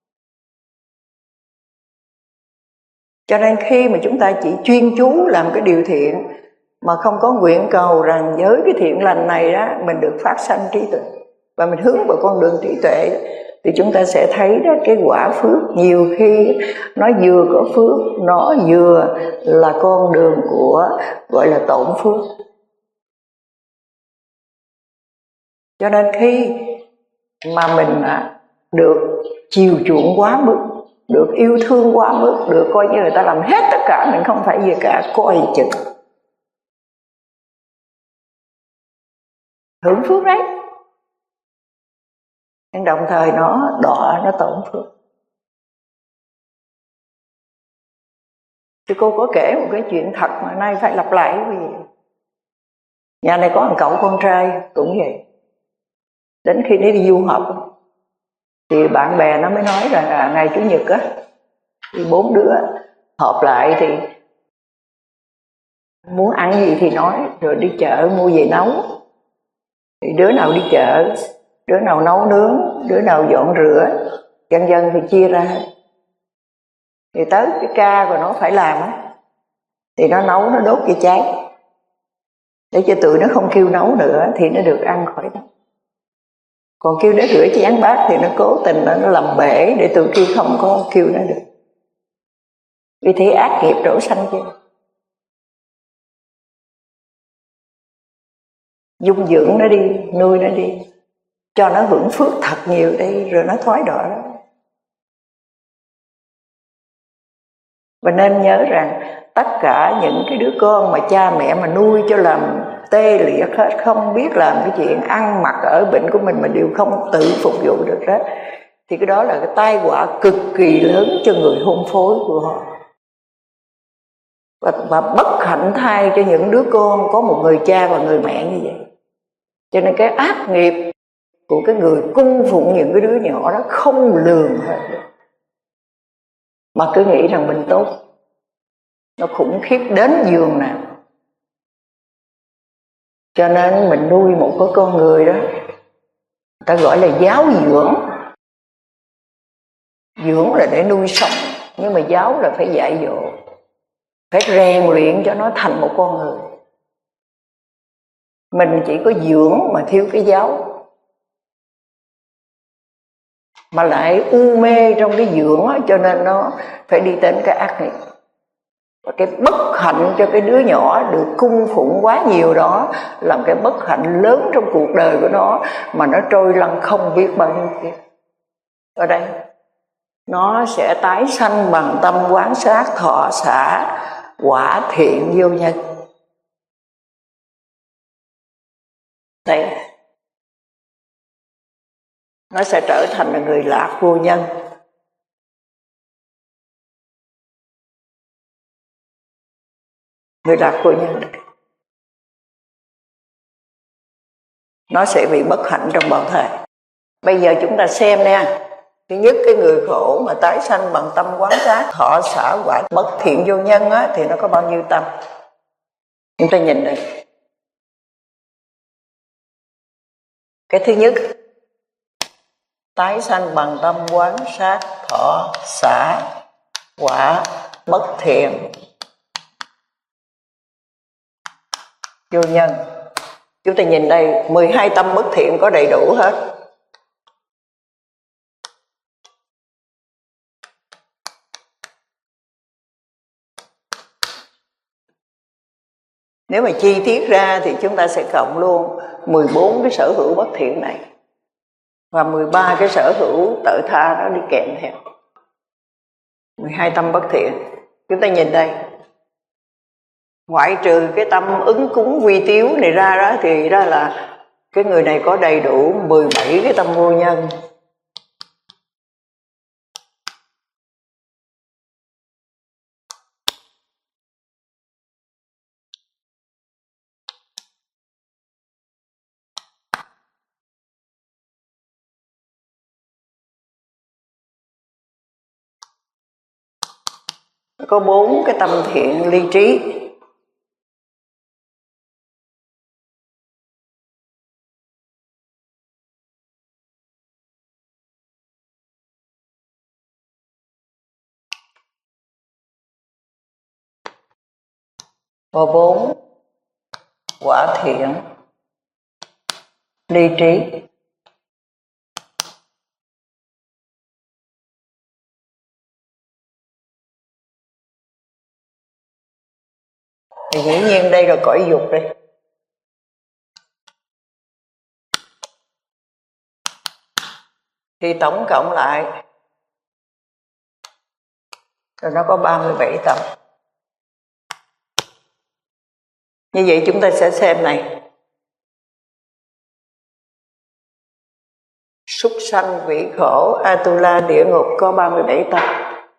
Cho nên khi mà chúng ta chỉ chuyên chú làm cái điều thiện, mà không có nguyện cầu rằng với cái thiện lành này đó mình được phát sanh trí tuệ, và mình hướng vào con đường trí tuệ, thì chúng ta sẽ thấy đó, cái quả phước nhiều khi nó vừa có phước, nó vừa là con đường của gọi là tổn phước. Cho nên khi mà mình được chiều chuộng quá mức, được yêu thương quá mức, được coi như người ta làm hết tất cả, mình không phải gì cả, coi chừng hưởng phước đấy, nhưng đồng thời nó đọa, nó tổn phước. Thì cô có kể một cái chuyện thật mà nay phải lặp lại cái gì. Nhà này có một cậu con trai cũng vậy. Đến khi nó đi du học thì bạn bè nó mới nói rằng là ngày Chủ nhật á, thì bốn đứa họp lại thì muốn ăn gì thì nói, rồi đi chợ mua về nấu. Thì đứa nào đi chợ, đứa nào nấu nướng, đứa nào dọn rửa, dần dần thì chia ra. Thì tới cái ca rồi nó phải làm á, thì nó nấu, nó đốt cho cháy, để cho tụi nó không kêu nấu nữa, thì nó được ăn khỏi đó. Còn kêu nó rửa chén bát thì nó cố tình nó làm bể, để tụi kia không có kêu nó được. Vì thế ác nghiệp đổ sanh chứ. Dung dưỡng nó đi, nuôi nó đi, cho nó hưởng phước thật nhiều đi, rồi nó thoái đọa đó. Và nên nhớ rằng tất cả những cái đứa con mà cha mẹ mà nuôi cho làm tê liệt hết, không biết làm cái chuyện ăn mặc ở bệnh của mình mà đều không tự phục vụ được hết, thì cái đó là cái tai họa cực kỳ lớn cho người hôn phối của họ. Và, và bất hạnh thay cho những đứa con có một người cha và người mẹ như vậy. Cho nên cái ác nghiệp của cái người cung phụng những cái đứa nhỏ đó không lường hết được, mà cứ nghĩ rằng mình tốt. Nó khủng khiếp đến giường nào. Cho nên mình nuôi một cái con người đó, người ta gọi là giáo dưỡng. Dưỡng là để nuôi sống, nhưng mà giáo là phải dạy dỗ, phải rèn luyện cho nó thành một con người. Mình chỉ có dưỡng mà thiếu cái giáo, mà lại u mê trong cái dưỡng đó, cho nên nó phải đi đến cái ác nghiệp. Và cái bất hạnh cho cái đứa nhỏ được cung phụng quá nhiều đó làm cái bất hạnh lớn trong cuộc đời của nó, mà nó trôi lăn không biết bao nhiêu kiếp. Ở đây nó sẽ tái sanh bằng tâm quán sát thọ xả quả thiện vô nhân. Đây, nó sẽ trở thành là người lạc vô nhân. Người lạc vô nhân này, nó sẽ bị bất hạnh trong bào thai. Bây giờ chúng ta xem nha. Thứ nhất, cái người khổ mà tái sanh bằng tâm quán sát thọ xả quả bất thiện vô nhân á, thì nó có bao nhiêu tâm? Chúng ta nhìn đây. Cái thứ nhất, tái sanh bằng tâm quán sát thọ xả quả bất thiện vô nhân. Chúng ta nhìn đây, mười hai tâm bất thiện có đầy đủ hết. Nếu mà chi tiết ra thì chúng ta sẽ cộng luôn mười bốn cái sở hữu bất thiện này và mười ba cái sở hữu tự tha nó đi kèm theo. mười hai tâm bất thiện. Chúng ta nhìn đây, ngoại trừ cái tâm ứng cúng vi tiếu này ra đó, thì ra là cái người này có đầy đủ mười bảy cái tâm vô nhân. Có bốn cái tâm thiện ly trí. Và bốn quả thiện ly trí. Thì dĩ nhiên đây là cõi dục đây. Thì tổng cộng lại rồi nó có ba mươi bảy tâm. Như vậy chúng ta sẽ xem này. Súc sanh, vị khổ, Atula, địa ngục có ba mươi bảy tâm.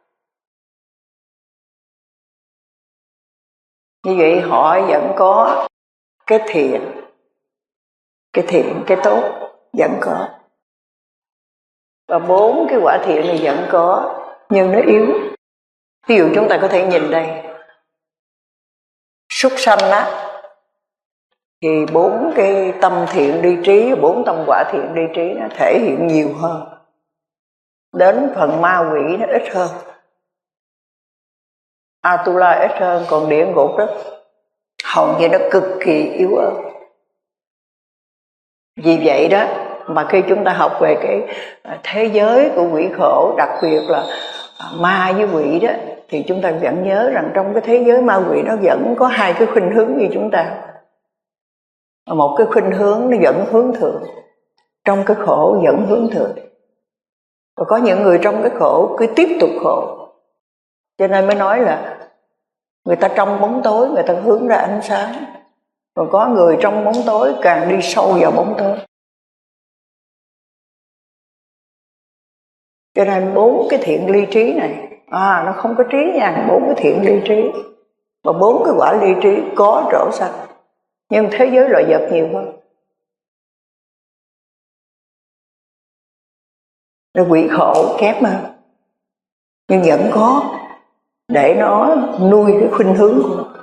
Như vậy họ vẫn có cái thiện, cái thiện, cái tốt vẫn có. Và bốn cái quả thiện này vẫn có, nhưng nó yếu. Ví dụ chúng ta có thể nhìn đây, súc sanh á, thì bốn cái tâm thiện ly trí, bốn tâm quả thiện ly trí nó thể hiện nhiều hơn. Đến phần ma quỷ nó ít hơn, Atula ít hơn, còn địa ngục đó hầu như nó cực kỳ yếu ớt. Vì vậy đó mà khi chúng ta học về cái thế giới của quỷ khổ, đặc biệt là ma với quỷ đó, thì chúng ta vẫn nhớ rằng trong cái thế giới ma quỷ nó vẫn có hai cái khuynh hướng như chúng ta. Một cái khuynh hướng nó vẫn hướng thượng, trong cái khổ vẫn hướng thượng. Và có những người trong cái khổ cứ tiếp tục khổ. Cho nên mới nói là người ta trong bóng tối, người ta hướng ra ánh sáng. Còn có người trong bóng tối càng đi sâu vào bóng tối. Cho nên bốn cái thiện ly trí này, à nó không có trí nha, bốn cái thiện ly trí và bốn cái quả ly trí có trổ sanh. Nhưng thế giới loài vật nhiều hơn. Nó quỷ khổ kém hơn, nhưng vẫn có để nó nuôi cái khuynh hướng của nó.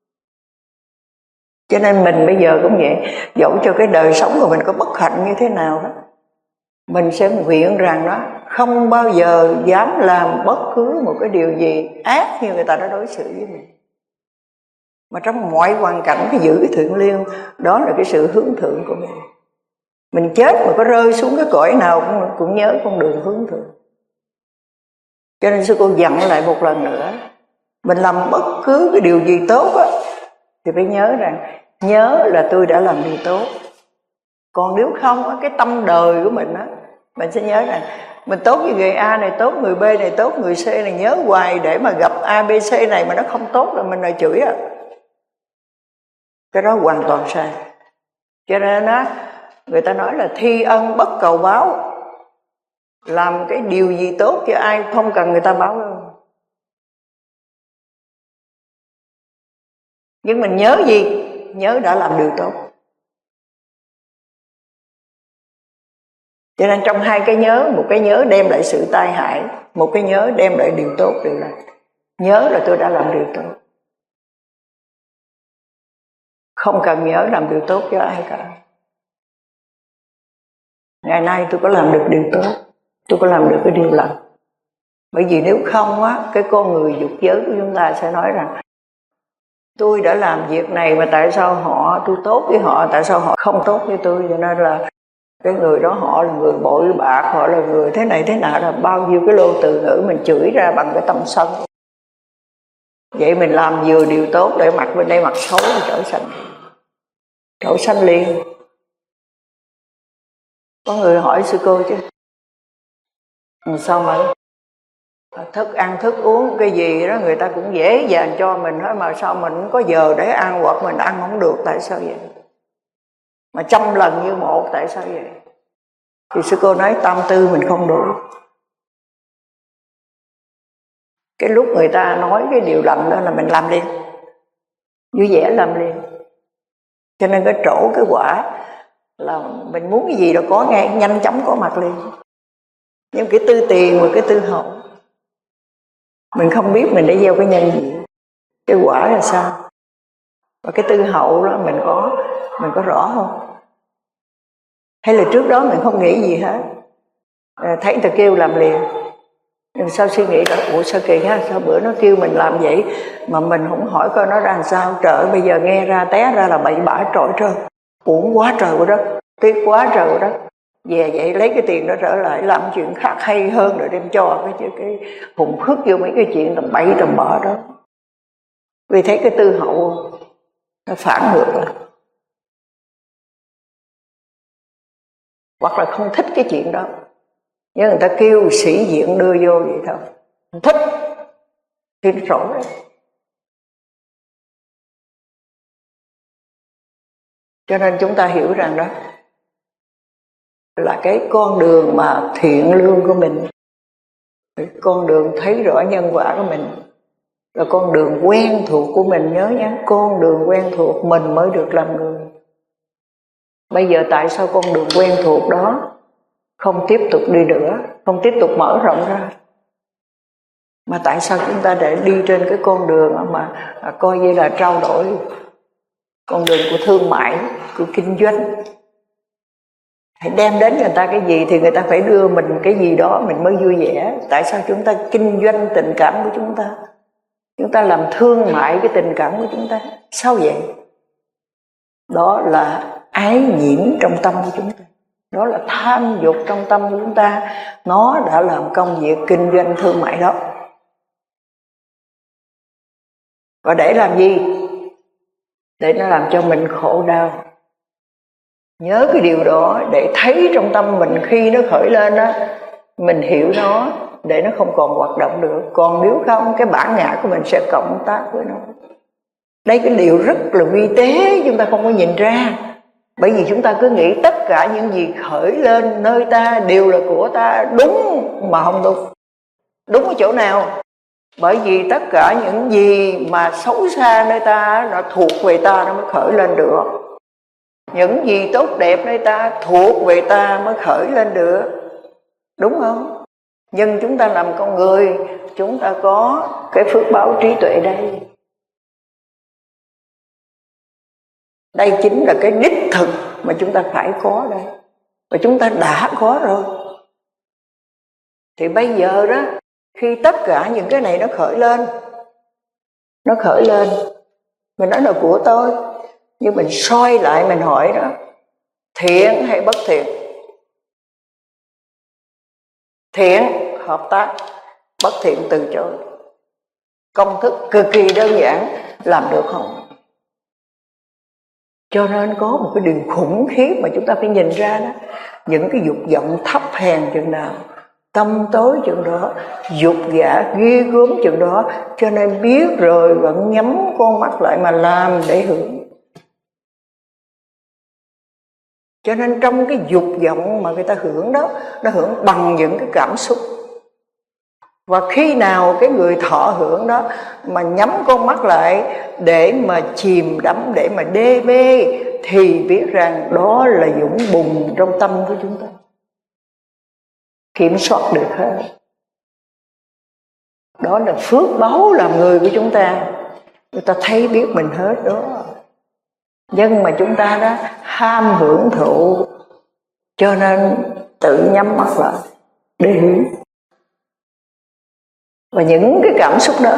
Cho nên mình bây giờ cũng vậy, dẫu cho cái đời sống của mình có bất hạnh như thế nào đó, mình sẽ nguyện rằng đó không bao giờ dám làm bất cứ một cái điều gì ác như người ta đã đối xử với mình. Mà trong mọi hoàn cảnh phải giữ cái thượng liêng, đó là cái sự hướng thượng của mình. Mình chết mà có rơi xuống cái cõi nào cũng, cũng nhớ con đường hướng thượng. Cho nên sư cô dặn lại một lần nữa, Mình làm bất cứ cái điều gì tốt á, thì phải nhớ rằng nhớ là tôi đã làm điều tốt. Còn nếu không á, cái tâm đời của mình á, mình sẽ nhớ rằng mình tốt với người A này tốt, người B này tốt, người C này nhớ hoài, để mà gặp A, B, C này mà nó không tốt là mình lại chửi á. Cái đó hoàn toàn sai. Cho nên á, người ta nói là thi ân bất cầu báo. Làm cái điều gì tốt cho ai không cần người ta báo đâu. Nhưng mình nhớ gì? Nhớ đã làm điều tốt. Cho nên trong hai cái nhớ, một cái nhớ đem lại sự tai hại, một cái nhớ đem lại điều tốt, đều là nhớ là tôi đã làm điều tốt. Không cần nhớ làm điều tốt cho ai cả. Ngày nay tôi có làm được điều tốt, tôi có làm được cái điều lành. Bởi vì nếu không á, cái con người dục giới của chúng ta sẽ nói rằng tôi đã làm việc này mà tại sao họ, tôi tốt với họ, tại sao họ không tốt với tôi. Cho nên là cái người đó họ là người bội bạc, họ là người thế này thế nào, là bao nhiêu cái lô từ ngữ mình chửi ra bằng cái tâm sân. Vậy mình làm vừa điều tốt để mặt bên đây mặt xấu trở xanh, trở xanh liền. Có người hỏi sư cô chứ sao mà thức ăn thức uống cái gì đó người ta cũng dễ dàng cho mình hết, mà sao mình không có giờ để ăn, hoặc mình ăn không được, tại sao vậy? Mà trăm lần như một, tại sao vậy? Thì sư cô nói tâm tư mình không đủ. Cái lúc người ta nói cái điều lành đó là mình làm liền, vui vẻ làm liền. Cho nên cái trổ cái quả là mình muốn cái gì đó có ngay, nhanh chóng có mặt liền. Nhưng cái tư tiền và cái tư hậu mình không biết mình đã gieo cái nhân gì, cái quả là sao. Và cái tư hậu đó mình có mình có rõ không? Hay là trước đó mình không nghĩ gì hết, à, thấy người ta kêu làm liền, nhưng sao suy nghĩ đó, ủa sao kỳ ha, sao bữa nó kêu mình làm vậy mà mình không hỏi coi nó ra làm sao. Trời, bây giờ nghe ra té ra là bậy bạ trội trơn, uổng quá trời của đất, tiếc quá trời của đất. Về vậy lấy cái tiền đó trở lại làm chuyện khác hay hơn, rồi đem cho cái cái, cái hùng phức vô mấy cái chuyện tầm bậy tầm bạ đó. Vì thấy cái tư hậu nó phản ngược lại, hoặc là không thích cái chuyện đó, nhưng người ta kêu sĩ diện đưa vô vậy thôi, không thích thì nó trổ đấy. Cho nên chúng ta hiểu rằng đó là cái con đường mà thiện lương của mình, cái con đường thấy rõ nhân quả của mình, là con đường quen thuộc của mình. Nhớ nhé, con đường quen thuộc mình mới được làm người. Bây giờ tại sao con đường quen thuộc đó không tiếp tục đi nữa, không tiếp tục mở rộng ra, mà tại sao chúng ta để đi trên cái con đường mà coi như là trao đổi, con đường của thương mại, của kinh doanh? Hãy đem đến người ta cái gì thì người ta phải đưa mình cái gì đó mình mới vui vẻ. Tại sao chúng ta kinh doanh tình cảm của chúng ta, chúng ta làm thương mại cái tình cảm của chúng ta? Sao vậy? Đó là ái nhiễm trong tâm của chúng ta, đó là tham dục trong tâm của chúng ta. Nó đã làm công việc kinh doanh thương mại đó. Và để làm gì? Để nó làm cho mình khổ đau. Nhớ cái điều đó để thấy trong tâm mình khi nó khởi lên đó, mình hiểu nó để nó không còn hoạt động được. Còn nếu không, cái bản ngã của mình sẽ cộng tác với nó. Đây cái điều rất là vi tế, chúng ta không có nhìn ra. Bởi vì chúng ta cứ nghĩ tất cả những gì khởi lên nơi ta đều là của ta. Đúng mà không đúng. Đúng ở chỗ nào? Bởi vì tất cả những gì mà xấu xa nơi ta nó thuộc về ta, nó mới khởi lên được. Những gì tốt đẹp nơi ta thuộc về ta mới khởi lên được. Đúng không? Nhưng chúng ta làm con người, chúng ta có cái phước báo trí tuệ đây. Đây chính là cái đích thực mà chúng ta phải có đây. Và chúng ta đã có rồi. Thì bây giờ đó, khi tất cả những cái này nó khởi lên, nó khởi lên, mình nói là của tôi, nhưng mình soi lại mình hỏi đó, thiện hay bất thiện? Thiện hợp tác, bất thiện từ chối. Công thức cực kỳ đơn giản, làm được không? Cho nên có một cái điều khủng khiếp mà chúng ta phải nhìn ra đó. Những cái dục vọng thấp hèn chừng nào, tâm tối chừng đó, dục vạ ghê gớm chừng đó. Cho nên biết rồi vẫn nhắm con mắt lại mà làm để hưởng. Cho nên trong cái dục vọng mà người ta hưởng đó, nó hưởng bằng những cái cảm xúc. Và khi nào cái người thọ hưởng đó mà nhắm con mắt lại để mà chìm đắm, để mà đê mê, thì biết rằng đó là dũng bùn trong tâm của chúng ta. Kiểm soát được hết. Đó là phước báu làm người của chúng ta. Người ta thấy biết mình hết đó. Nhưng mà chúng ta đó ham hưởng thụ, cho nên tự nhắm mắt lại để hiểu. Và những cái cảm xúc đó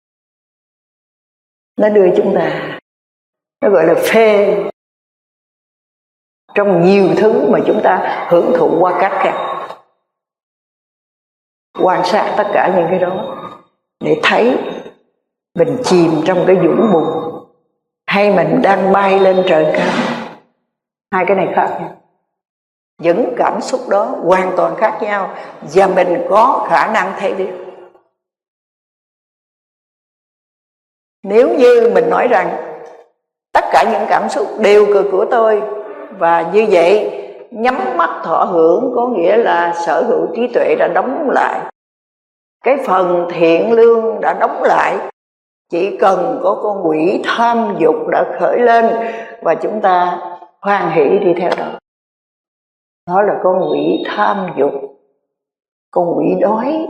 nó đưa chúng ta, nó gọi là phê trong nhiều thứ mà chúng ta hưởng thụ qua cách khác. Quan sát tất cả những cái đó để thấy mình chìm trong cái dũng bùn hay mình đang bay lên trời cao. Hai cái này khác nhau. Những cảm xúc đó hoàn toàn khác nhau và mình có khả năng thấy biết. Nếu như mình nói rằng tất cả những cảm xúc đều là của tôi, và như vậy nhắm mắt thọ hưởng có nghĩa là sở hữu trí tuệ đã đóng lại, cái phần thiện lương đã đóng lại, chỉ cần có con quỷ tham dục đã khởi lên và chúng ta hoan hỷ đi theo đó. Đó là con quỷ tham dục, con quỷ đói.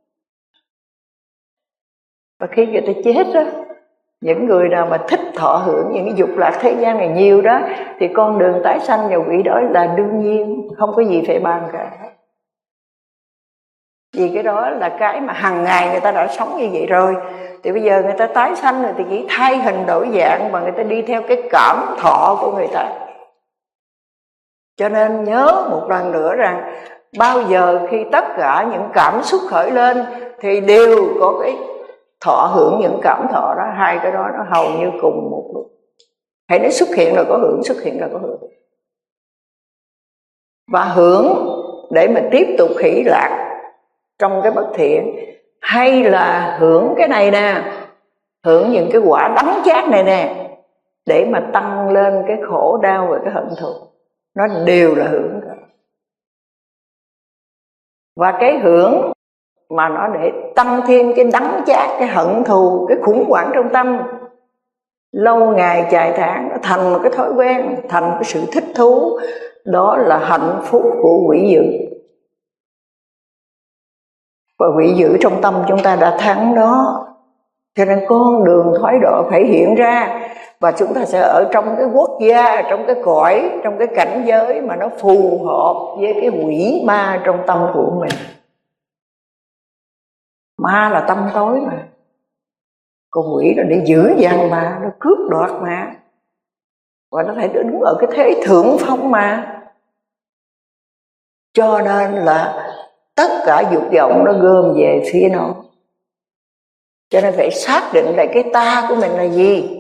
Và khi người ta chết đó, những người nào mà thích thọ hưởng những cái dục lạc thế gian này nhiều đó, thì con đường tái sanh và quỷ đói là đương nhiên, không có gì phải bàn cả. Vì cái đó là cái mà hàng ngày người ta đã sống như vậy rồi. Thì bây giờ người ta tái sanh rồi thì chỉ thay hình đổi dạng, mà người ta đi theo cái cảm thọ của người ta. Cho nên nhớ một lần nữa rằng bao giờ khi tất cả những cảm xúc khởi lên thì đều có cái thọ hưởng những cảm thọ đó. Hai cái đó nó hầu như cùng một lúc. Hãy nó xuất hiện là có hưởng, xuất hiện là có hưởng. Và hưởng để mà tiếp tục hỷ lạc trong cái bất thiện, hay là hưởng cái này nè, hưởng những cái quả đắng chát này nè, để mà tăng lên cái khổ đau và cái hận thù. Nó đều là hưởng cả. Và cái hưởng mà nó để tăng thêm cái đắng chát, cái hận thù, cái khủng hoảng trong tâm, lâu ngày dài tháng nó thành một cái thói quen, thành một cái sự thích thú. Đó là hạnh phúc của quỷ dữ. Và quỷ dữ trong tâm chúng ta đã thắng đó. Cho nên con đường thoái độ phải hiện ra. Và chúng ta sẽ ở trong cái quốc gia, trong cái cõi, trong cái cảnh giới mà nó phù hợp với cái quỷ ma trong tâm của mình. Ma là tâm tối mà. Con quỷ là để giữ dằn mà, nó cướp đoạt mà. Và nó phải đứng ở cái thế thượng phong mà. Cho nên là tất cả dục vọng nó gom về phía nó. Cho nên phải xác định lại cái ta của mình là gì,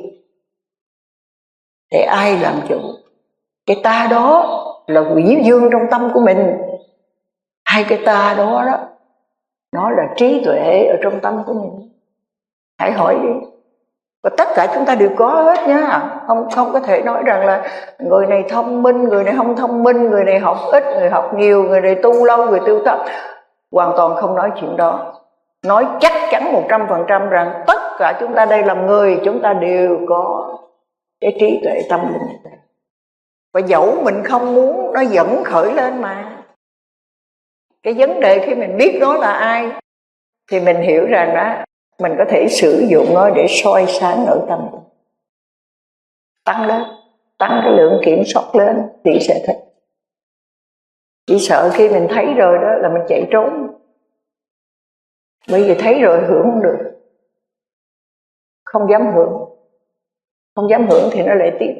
để ai làm chủ. Cái ta đó là quỷ dương trong tâm của mình, hay cái ta đó đó nó là trí tuệ ở trong tâm của mình? Hãy hỏi đi. Và tất cả chúng ta đều có hết nha. Không, không có thể nói rằng là người này thông minh, người này không thông minh, người này học ít, người học nhiều, người này tu lâu, người tu thấp. Hoàn toàn không nói chuyện đó. Nói chắc chắn một trăm phần trăm rằng tất cả chúng ta đây làm người, chúng ta đều có cái trí tuệ tâm linh. Và dẫu mình không muốn, nó vẫn khởi lên mà. Cái vấn đề khi mình biết nó là ai, thì mình hiểu rằng đó, mình có thể sử dụng nó để soi sáng nội tâm. Tăng lên, tăng cái lượng kiểm soát lên thì sẽ thích. Chỉ sợ khi mình thấy rồi đó là mình chạy trốn. Bởi vì thấy rồi hưởng không được, không dám hưởng. Không dám hưởng thì nó lại tiếc.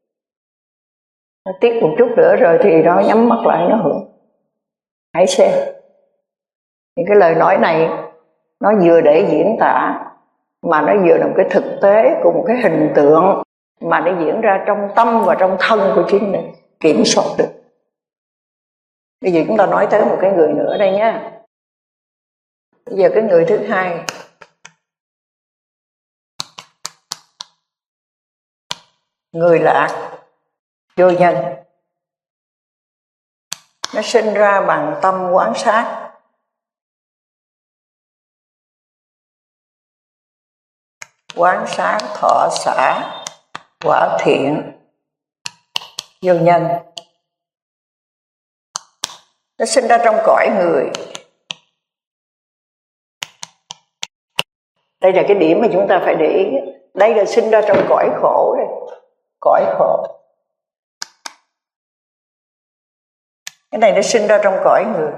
Nó tiếc một chút nữa rồi thì nó nhắm mắt lại nó hưởng. Hãy xem. Những cái lời nói này nó vừa để diễn tả mà nó vừa là một cái thực tế của một cái hình tượng mà nó diễn ra trong tâm và trong thân của chính mình, kiểm soát được. Bây giờ chúng ta nói tới một cái người nữa đây nhé. Bây giờ cái người thứ hai, người lạc, vô nhân. Nó sinh ra bằng tâm quán sát, quán sát thọ xả quả thiện, vô nhân. Nó sinh ra trong cõi người. Đây là cái điểm mà chúng ta phải để ý. Đây là sinh ra trong cõi khổ đây. Cõi khổ. Cái này nó sinh ra trong cõi người.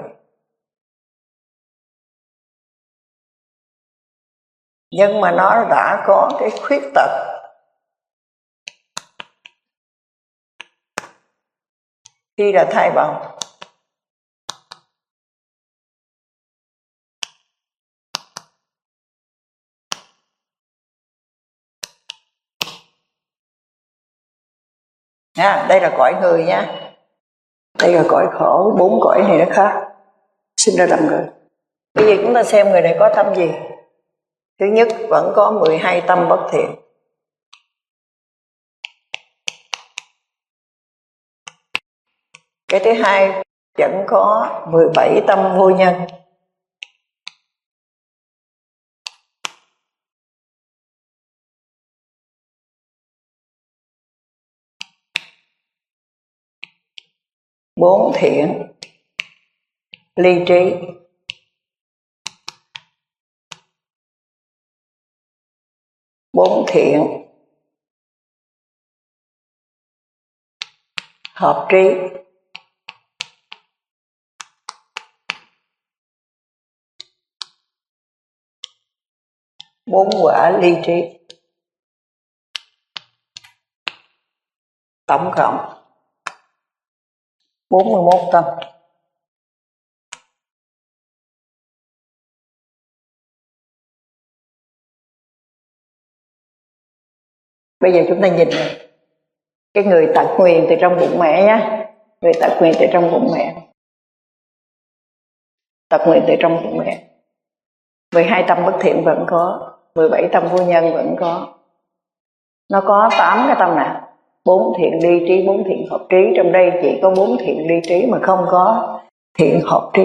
Nhưng mà nó đã có cái khuyết tật. Khi là thai bồng. À, đây là cõi người nha. Đây là cõi khổ, bốn cõi này nó khác. Sinh ra làm người. Bây giờ chúng ta xem người này có tâm gì. Thứ nhất, vẫn có mười hai tâm bất thiện. Cái thứ hai, vẫn có mười bảy tâm vô nhân. Bốn thiện ly trí. Bốn thiện hợp trí. Bốn quả ly trí. Tổng cộng bốn mươi mốt tâm. Bây giờ chúng ta nhìn này. Cái người tật nguyền từ trong bụng mẹ nhé. Người tật nguyền từ trong bụng mẹ. Tật nguyền từ trong bụng mẹ. mười hai tâm bất thiện vẫn có, mười bảy tâm vô nhân vẫn có. Nó có tám cái tâm nào? Bốn thiện ly trí, bốn thiện hợp trí. Trong đây chỉ có bốn thiện ly trí mà không có thiện hợp trí.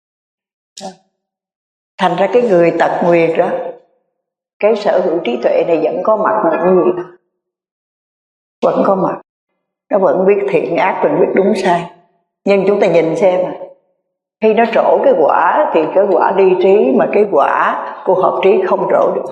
Thành ra cái người tật nguyền đó, cái sở hữu trí tuệ này vẫn có mặt mà quý vị. Vẫn có mặt. Nó vẫn biết thiện ác, vẫn biết đúng sai. Nhưng chúng ta nhìn xem à, khi nó trổ cái quả thì cái quả ly trí, mà cái quả của hợp trí không trổ được.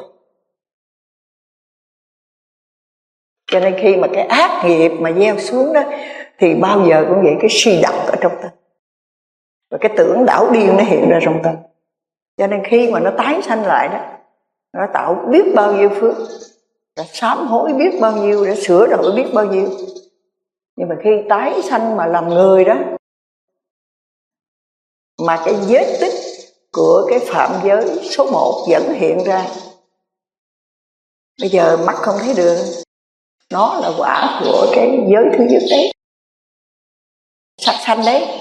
Cho nên khi mà cái ác nghiệp mà gieo xuống đó, thì bao giờ cũng vậy, cái suy độc ở trong tâm. Và cái tưởng đảo điên nó hiện ra trong tâm. Cho nên khi mà nó tái sanh lại đó, nó tạo biết bao nhiêu phước, đã sám hối biết bao nhiêu, đã sửa đổi biết bao nhiêu. Nhưng mà khi tái sanh mà làm người đó, mà cái vết tích của cái phạm giới số một vẫn hiện ra. Bây giờ mắt không thấy đường, nó là quả của cái giới thứ nhất đấy, sát sanh đấy.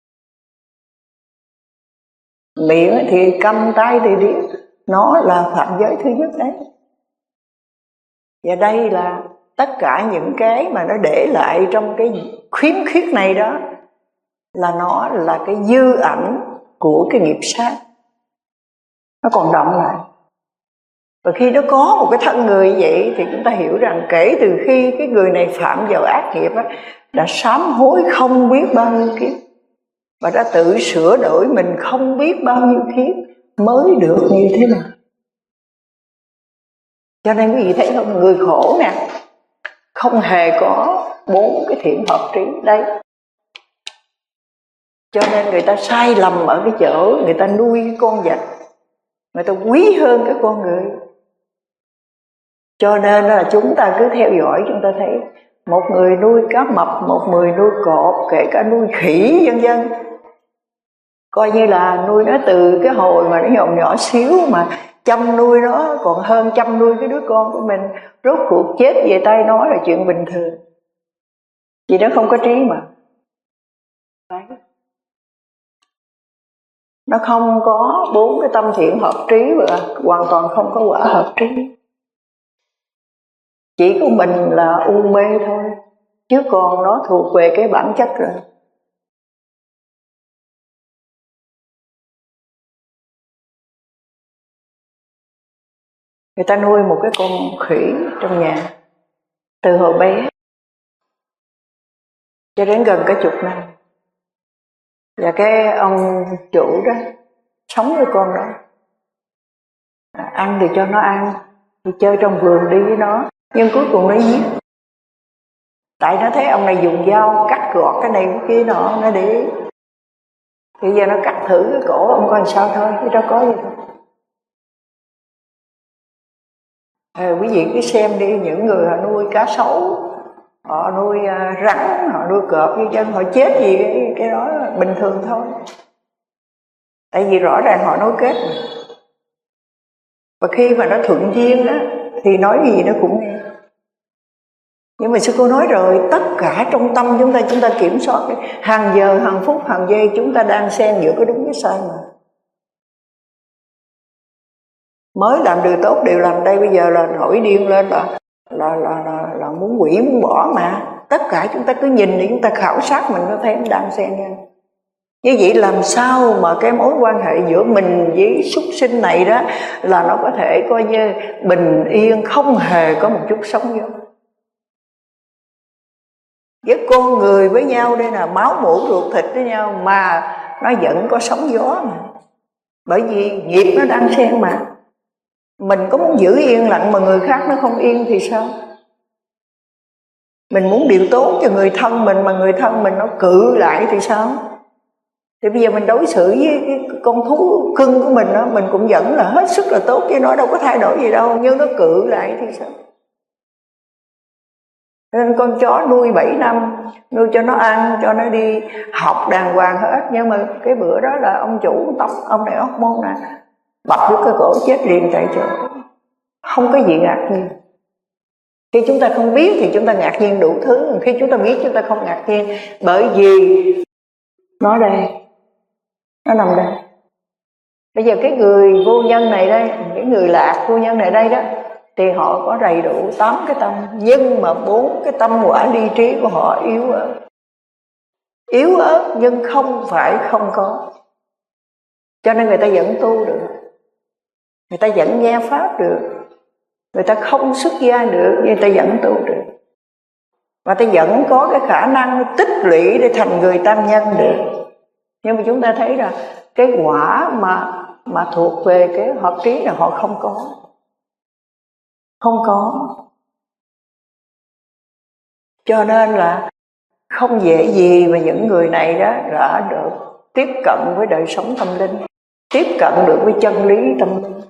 Miệng thì câm, tay thì điếc, nó là phạm giới thứ nhất đấy. Và đây là tất cả những cái mà nó để lại trong cái khiếm khuyết này đó, là nó là cái dư ảnh của cái nghiệp sát. Nó còn động lại. Và khi nó có một cái thân người như vậy thì chúng ta hiểu rằng kể từ khi cái người này phạm vào ác nghiệp đó, đã sám hối không biết bao nhiêu kiếp, và đã tự sửa đổi mình không biết bao nhiêu kiếp mới được như thế nào. Cho nên quý vị thấy không, người khổ nè không hề có bốn cái thiện hợp trí đây. Cho nên người ta sai lầm ở cái chỗ người ta nuôi cái con vật, người ta quý hơn cái con người. Cho nên là chúng ta cứ theo dõi, chúng ta thấy một người nuôi cá mập, một người nuôi cọp, kể cả nuôi khỉ vân vân, coi như là nuôi nó từ cái hồi mà nó nhỏ nhỏ xíu mà chăm nuôi nó còn hơn chăm nuôi cái đứa con của mình. Rốt cuộc chết về tay nó là chuyện bình thường, vì nó không có trí mà. Đấy. Nó không có bốn cái tâm thiện hợp trí và hoàn toàn không có quả hợp trí. Chỉ có mình là u mê thôi, chứ còn nó thuộc về cái bản chất rồi. Người ta nuôi một cái con khỉ trong nhà từ hồi bé cho đến gần cả chục năm. Và cái ông chủ đó sống với con đó, à, ăn thì cho nó ăn, thì chơi trong vườn đi với nó, nhưng cuối cùng nó giết. Tại nó thấy ông này dùng dao cắt gọt cái này cái kia nọ, nó để ý. Thì giờ nó cắt thử cái cổ ông coi sao thôi, chứ đâu có gì đâu. À, quý vị cứ xem đi, những người họ nuôi cá sấu, họ nuôi rắn, họ nuôi cọp với dân, họ chết gì cái, cái đó bình thường thôi. Tại vì rõ ràng họ nối kết mà. Và khi mà nó thuận duyên đó thì nói gì nó cũng nghe. Nhưng mà sư cô nói rồi, tất cả trong tâm chúng ta, chúng ta kiểm soát hàng giờ, hàng phút, hàng giây chúng ta đang xen giữa cái đúng cái sai mà. Mới làm điều tốt đều làm đây, bây giờ là nổi điên lên là là là là, là muốn quỷ muốn bỏ mà. Tất cả chúng ta cứ nhìn để chúng ta khảo sát mình, nó thấy nó đang xen nhau. Như vậy làm sao mà cái mối quan hệ giữa mình với súc sinh này đó là nó có thể coi như bình yên, không hề có một chút sóng gió. Với con người với nhau đây là máu mủ ruột thịt với nhau mà nó vẫn có sóng gió mà. Bởi vì nghiệp nó đang xen mà. Mình có muốn giữ yên lặng mà người khác nó không yên thì sao? Mình muốn điều tốt cho người thân mình mà người thân mình nó cự lại thì sao? Thì bây giờ mình đối xử với cái con thú cưng của mình đó, mình cũng vẫn là hết sức là tốt với nó, đâu có thay đổi gì đâu, nhưng nó cự lại thì sao? Nên con chó nuôi bảy năm, nuôi cho nó ăn, cho nó đi học đàng hoàng hết. Nhưng mà cái bữa đó là ông chủ tóc, ông này hóc môn nè, bập vô cái cổ chết liền tại chỗ. Không có gì ngạc nhiên. Khi chúng ta không biết thì chúng ta ngạc nhiên đủ thứ. Khi chúng ta biết chúng ta không ngạc nhiên. Bởi vì nó đây, nó nằm đây. Bây giờ cái người vô nhân này đây, cái người lạc vô nhân này đây đó, thì họ có đầy đủ tám cái tâm. Nhưng mà bốn cái tâm quả ly trí của họ yếu ớt. Yếu ớt nhưng không phải không có. Cho nên người ta vẫn tu được, người ta vẫn nghe pháp được, người ta không xuất gia được, nhưng người ta vẫn tu được. Và ta vẫn có cái khả năng tích lũy để thành người tam nhân được. Nhưng mà chúng ta thấy là cái quả mà mà thuộc về cái hợp trí là họ không có. Không có. Cho nên là không dễ gì mà những người này đó đã được tiếp cận với đời sống tâm linh, tiếp cận được với chân lý tâm linh.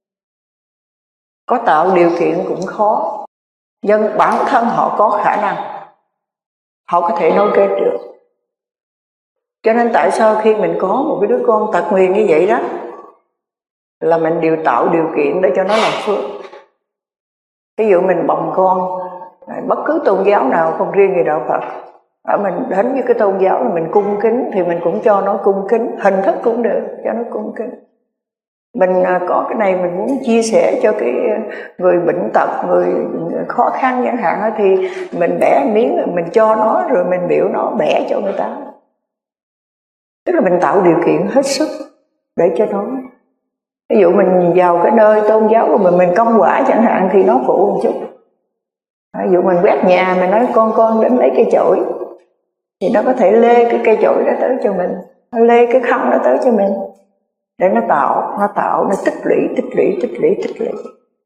Có tạo điều kiện cũng khó, nhưng bản thân họ có khả năng, họ có thể nối kết được. Cho nên tại sao khi mình có một cái đứa con tật nguyền như vậy đó, là mình đều tạo điều kiện để cho nó làm phước. Ví dụ mình bồng con, bất cứ tôn giáo nào, không riêng gì đạo Phật, ở mình đến với cái tôn giáo là mình cung kính, thì mình cũng cho nó cung kính, hình thức cũng được, cho nó cung kính. Mình có cái này mình muốn chia sẻ cho cái người bệnh tật, người khó khăn chẳng hạn, thì mình bẻ miếng mình cho nó, rồi mình biểu nó bẻ cho người ta. Tức là mình tạo điều kiện hết sức để cho nó. Ví dụ mình vào cái nơi tôn giáo của mình, mình công quả chẳng hạn, thì nó phụ một chút. Ví dụ mình quét nhà, mình nói con con đến lấy cây chổi, thì nó có thể lê cái cây chổi đó tới cho mình, nó lê cái khăn đó tới cho mình, để nó tạo, nó tạo, nó tích lũy, tích lũy, tích lũy, tích lũy.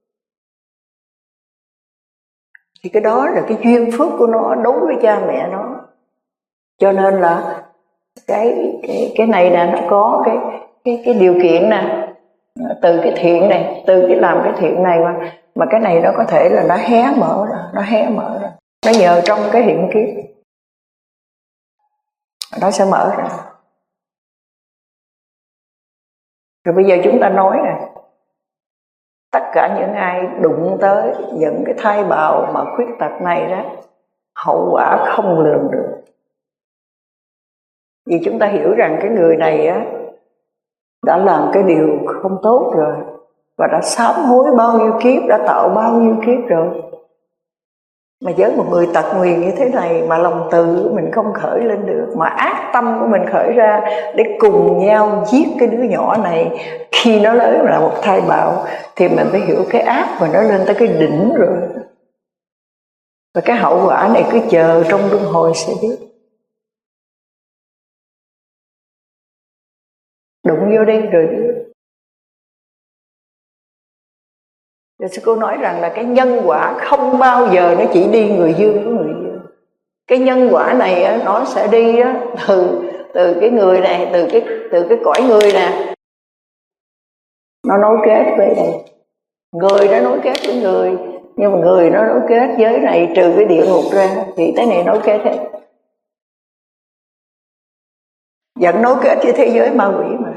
Thì cái đó là cái duyên phước của nó đối với cha mẹ nó. Cho nên là cái cái cái này là nó có cái cái cái điều kiện nè, từ cái thiện này, từ cái làm cái thiện này mà mà cái này nó có thể là nó hé mở ra, nó hé mở ra, nó nhờ trong cái hiện kiếp nó sẽ mở ra. Rồi bây giờ chúng ta nói nè, Tất cả những ai đụng tới những cái thai bào mà khuyết tật này đó, hậu quả không lường được. Vì chúng ta hiểu rằng cái người này á đã làm cái điều không tốt rồi, và đã sám hối bao nhiêu kiếp, đã tạo bao nhiêu kiếp rồi. Mà với một người tật nguyền như thế này mà lòng từ của mình không khởi lên được, mà ác tâm của mình khởi ra để cùng nhau giết cái đứa nhỏ này khi nó lớn là một thai bào, thì mình phải hiểu cái ác mà nó lên tới cái đỉnh rồi. Và cái hậu quả này cứ chờ trong luân hồi sẽ biết. Đụng vô đi rồi biết. Rồi sư cô nói rằng là cái nhân quả không bao giờ nó chỉ đi người dương của người dương. Cái nhân quả này á, nó sẽ đi á, từ từ cái người này, từ cái từ cái cõi người nè, nó nối kết với đây. Người nó nối kết với người, nhưng mà người nó nối kết với này, trừ cái địa ngục ra thì cái này nối kết hết. Vẫn nối kết với thế giới ma quỷ mà.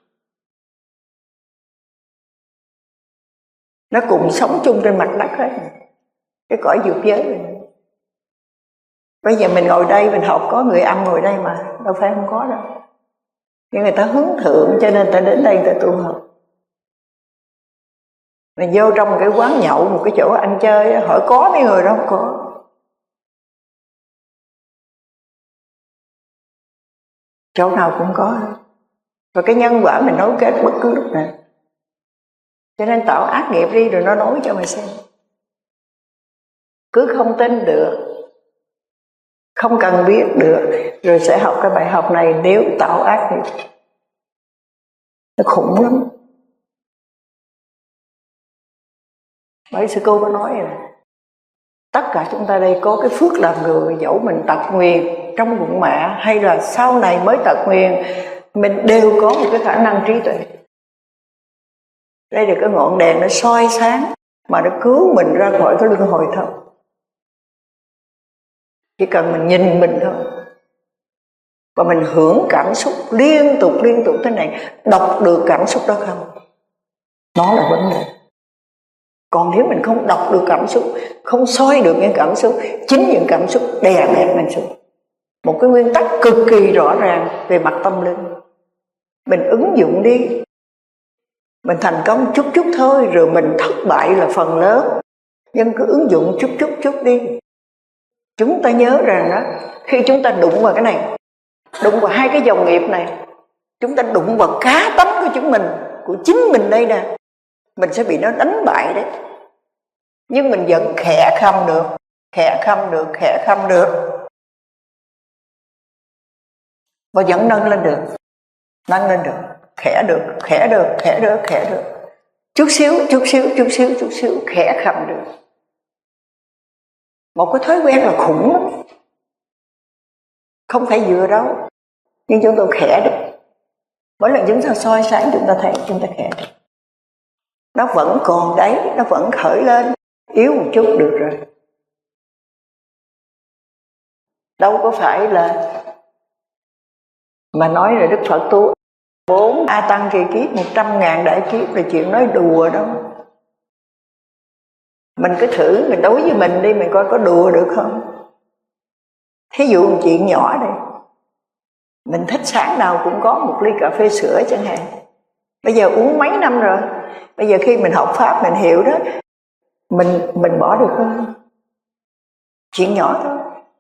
Nó cùng sống chung trên mặt đất hết, cái cõi dục giới này. Bây giờ mình ngồi đây mình học, có người âm ngồi đây mà, đâu phải không có đâu. Nhưng người ta hướng thượng cho nên ta đến đây người ta tu học. Mình vô trong một cái quán nhậu, một cái chỗ ăn chơi, hỏi có mấy người đó không có. Chỗ nào cũng có. Và cái nhân quả mình nối kết bất cứ lúc nào. Cho nên tạo ác nghiệp đi rồi nó nói cho mày xem. Cứ không tin được, không cần biết được, rồi sẽ học cái bài học này nếu tạo ác nghiệp. Nó khủng lắm. Bởi sư cô có nói rồi, tất cả chúng ta đây có cái phước làm người, dẫu mình tật nguyền trong bụng mẹ hay là sau này mới tật nguyền, mình đều có một cái khả năng trí tuệ. Đây là cái ngọn đèn nó soi sáng mà nó cứu mình ra khỏi cái luân hồi thôi. Chỉ cần mình nhìn mình thôi, và mình hưởng cảm xúc liên tục liên tục thế này, đọc được cảm xúc đó không, nó là vấn đề. Còn nếu mình không đọc được cảm xúc, không soi được những cảm xúc, chính những cảm xúc đè bẹp mình xuống. Một cái nguyên tắc cực kỳ rõ ràng về mặt tâm linh, mình ứng dụng đi. Mình thành công chút chút thôi, rồi mình thất bại là phần lớn. Nhưng cứ ứng dụng chút chút chút đi. Chúng ta nhớ rằng đó, khi chúng ta đụng vào cái này, đụng vào hai cái dòng nghiệp này, chúng ta đụng vào cá tánh của chúng mình, của chính mình đây nè, mình sẽ bị nó đánh bại đấy. Nhưng mình vẫn khẽ khăm được, khẽ khăm được, khẽ khăm được, và vẫn nâng lên được, nâng lên được, khẽ được, khẽ được, khẽ được, khẽ được. Chút xíu, chút xíu, chút xíu, chút xíu, khẽ khăm được. Một cái thói quen là khủng lắm. Không phải vừa đâu, nhưng chúng tôi khẽ được. Mỗi lần chúng ta soi sáng chúng ta thấy chúng ta khẽ được. Nó vẫn còn đấy, nó vẫn khởi lên, yếu một chút được rồi. Đâu có phải là mà nói là Đức Phật tu bốn A Tăng kỳ kiếp, một trăm ngàn đại kiếp là chuyện nói đùa đâu. Mình cứ thử, mình đối với mình đi, mình coi có đùa được không. Thí dụ một chuyện nhỏ đây, mình thích sáng nào cũng có một ly cà phê sữa chẳng hạn. Bây giờ uống mấy năm rồi, bây giờ khi mình học Pháp mình hiểu đó, Mình mình bỏ được không? Chuyện nhỏ thôi.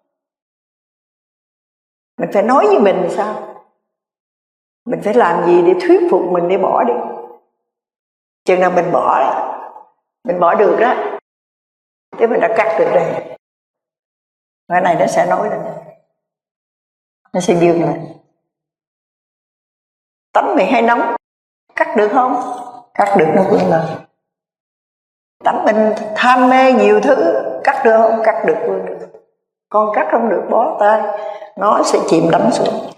Mình phải nói với mình sao? Mình phải làm gì để thuyết phục mình để bỏ đi. Chừng nào mình bỏ đó, mình bỏ được đó, thế mình đã cắt được đây. Cái này nó sẽ nói lên, nó sẽ dương lên. Tánh mình hay nóng, cắt được không? Cắt được, nó vươn lên. Tánh mình tham mê nhiều thứ, cắt được không? Cắt được, vươn được. Con cắt không được, bó tay, nó sẽ chìm đắm xuống.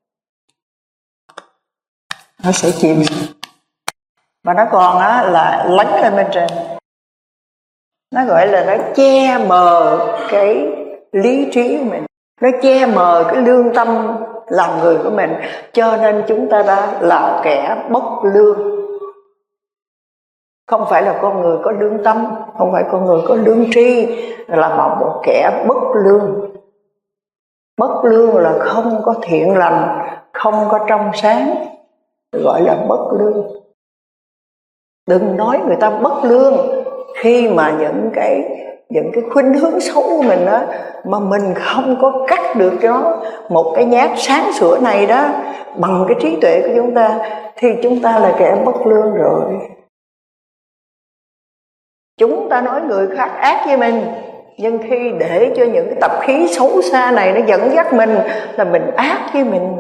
Nó sẽ chìm xuống. Và nó còn á, là lấn lên bên trên. Nó gọi là nó che mờ cái lý trí của mình, nó che mờ cái lương tâm làm người của mình. Cho nên chúng ta đã là kẻ bốc lương. Không phải là con người có lương tâm, không phải con người có lương tri, là một kẻ bất lương. Bất lương là không có thiện lành, không có trong sáng, gọi là bất lương. Đừng nói người ta bất lương khi mà những cái những cái khuynh hướng xấu của mình đó, mà mình không có cắt được cho nó một cái nhát sáng sủa này đó bằng cái trí tuệ của chúng ta, thì chúng ta là kẻ bất lương rồi. Chúng ta nói người khác ác với mình, nhưng khi để cho những cái tập khí xấu xa này nó dẫn dắt mình là mình ác với mình.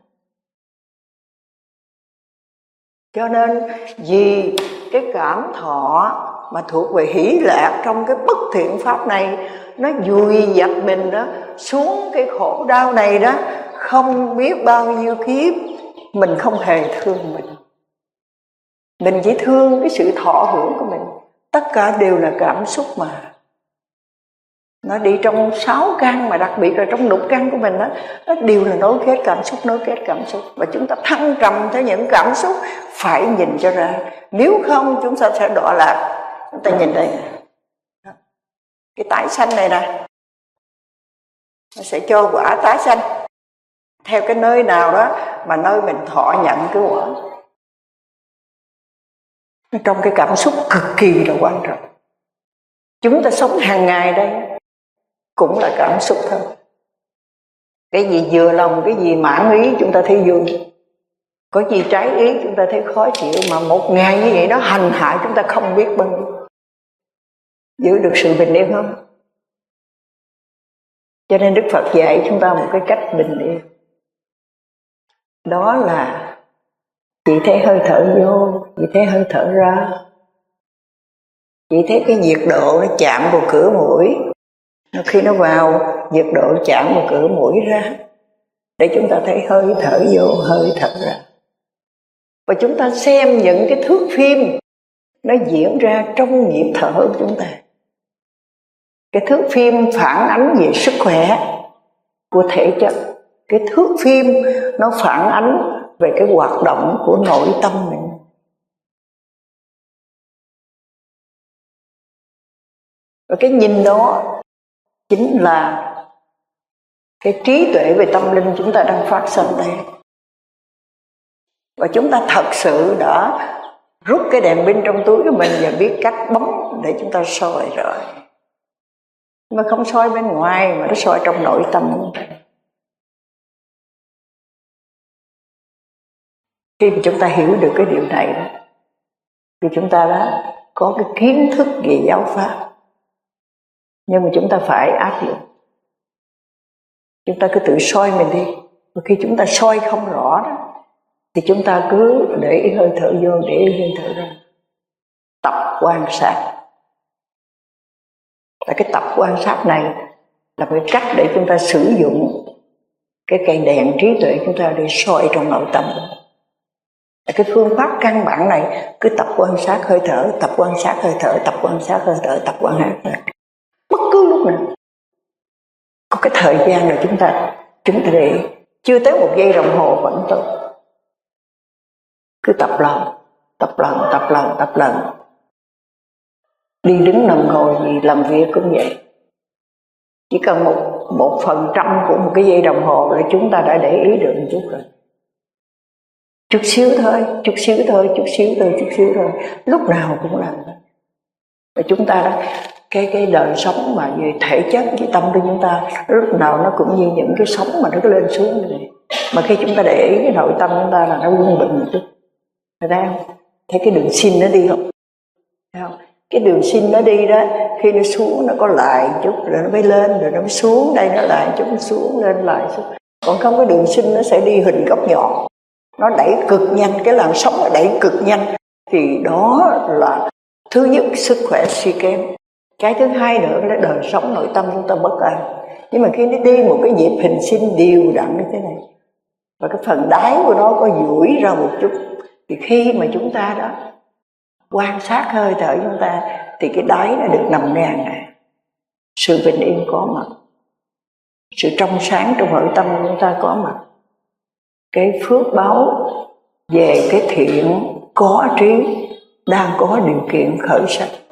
Cho nên vì cái cảm thọ mà thuộc về hỷ lạc trong cái bất thiện pháp này, nó vùi dập mình đó xuống cái khổ đau này đó, không biết bao nhiêu kiếp mình không hề thương mình. Mình chỉ thương cái sự thọ hưởng của mình. Tất cả đều là cảm xúc mà. Nó đi trong sáu căn, mà đặc biệt là trong lục căn của mình đó, nó đều là nối kết cảm xúc, nối kết cảm xúc. Và chúng ta thăng trầm theo những cảm xúc phải nhìn cho ra. Nếu không chúng ta sẽ đọa lạc. Chúng ta nhìn đây, cái tái sanh này nè, nó sẽ cho quả tái sanh theo cái nơi nào đó mà nơi mình thọ nhận cái quả. Trong cái cảm xúc cực kỳ là quan trọng. Chúng ta sống hàng ngày đây cũng là cảm xúc thôi. Cái gì vừa lòng, cái gì mãn ý chúng ta thấy vui, có gì trái ý chúng ta thấy khó chịu. Mà một ngày như vậy nó hành hại chúng ta không biết bao nhiêu. Giữ được sự bình yên không? Cho nên Đức Phật dạy chúng ta một cái cách bình yên. Đó là chỉ thấy hơi thở vô, chỉ thấy hơi thở ra, chỉ thấy cái nhiệt độ nó chạm vào cửa mũi. Khi nó vào, nhiệt độ chạm vào cửa mũi ra, để chúng ta thấy hơi thở vô, hơi thở ra. Và chúng ta xem những cái thước phim nó diễn ra trong nhịp thở của chúng ta. Cái thước phim phản ánh về sức khỏe của thể chất. Cái thước phim nó phản ánh về cái hoạt động của nội tâm mình. Và cái nhìn đó chính là cái trí tuệ về tâm linh chúng ta đang phát sinh đây. Và chúng ta thật sự đã rút cái đèn pin trong túi của mình và biết cách bấm để chúng ta soi rồi. Nhưng mà không soi bên ngoài mà nó soi trong nội tâm của mình. Khi mà chúng ta hiểu được cái điều này đó, thì chúng ta đã có cái kiến thức về giáo pháp. Nhưng mà chúng ta phải áp dụng. Chúng ta cứ tự soi mình đi. Và khi chúng ta soi không rõ đó, thì chúng ta cứ để ý hơi thở vô, để ý hơi thở ra. Tập quan sát. Và cái tập quan sát này là một cách để chúng ta sử dụng cái cây đèn trí tuệ chúng ta để soi trong nội tâm. Cái phương pháp căn bản này cứ tập quan sát hơi thở, tập quan sát hơi thở, tập quan sát hơi thở, tập quan sát hơi thở. Bất cứ lúc nào. Có cái thời gian là chúng ta chúng ta để chưa tới một giây đồng hồ vẫn tốt. Cứ tập lần, tập lần, tập lần, tập lần. Đi đứng nằm ngồi gì làm việc cũng vậy. Chỉ cần một một phần trăm của một cái giây đồng hồ là chúng ta đã để ý được một chút rồi. Chút xíu thôi, chút xíu thôi, chút xíu thôi, chút xíu thôi. Lúc nào cũng làm. Và chúng ta đó, cái cái đời sống mà về thể chất với tâm của chúng ta lúc nào nó cũng như những cái sóng mà nó cứ lên xuống như vậy. Mà khi chúng ta để ý cái nội tâm chúng ta là nó quân bình một chút. Thấy không? Thấy cái đường sin nó đi không? Thấy không? Cái đường sin nó đi đó, khi nó xuống nó có lại chút, rồi nó mới lên, rồi nó mới xuống, đây nó lại chút, nó xuống, lên lại xuống. Còn không cái đường sin nó sẽ đi hình góc nhọn. Nó đẩy cực nhanh, cái làn sóng nó đẩy cực nhanh. Thì đó là thứ nhất sức khỏe suy kém. Cái thứ hai nữa là đời sống nội tâm chúng ta bất an. Nhưng mà khi nó đi một cái nhịp hình sinh đều đặn như thế này, và cái phần đáy của nó có duỗi ra một chút, thì khi mà chúng ta đó quan sát hơi thở chúng ta, thì cái đáy nó được nằm ngang này. Sự bình yên có mặt, sự trong sáng trong nội tâm của chúng ta có mặt, cái phước báo về cái thiện có trí đang có điều kiện khởi sắc.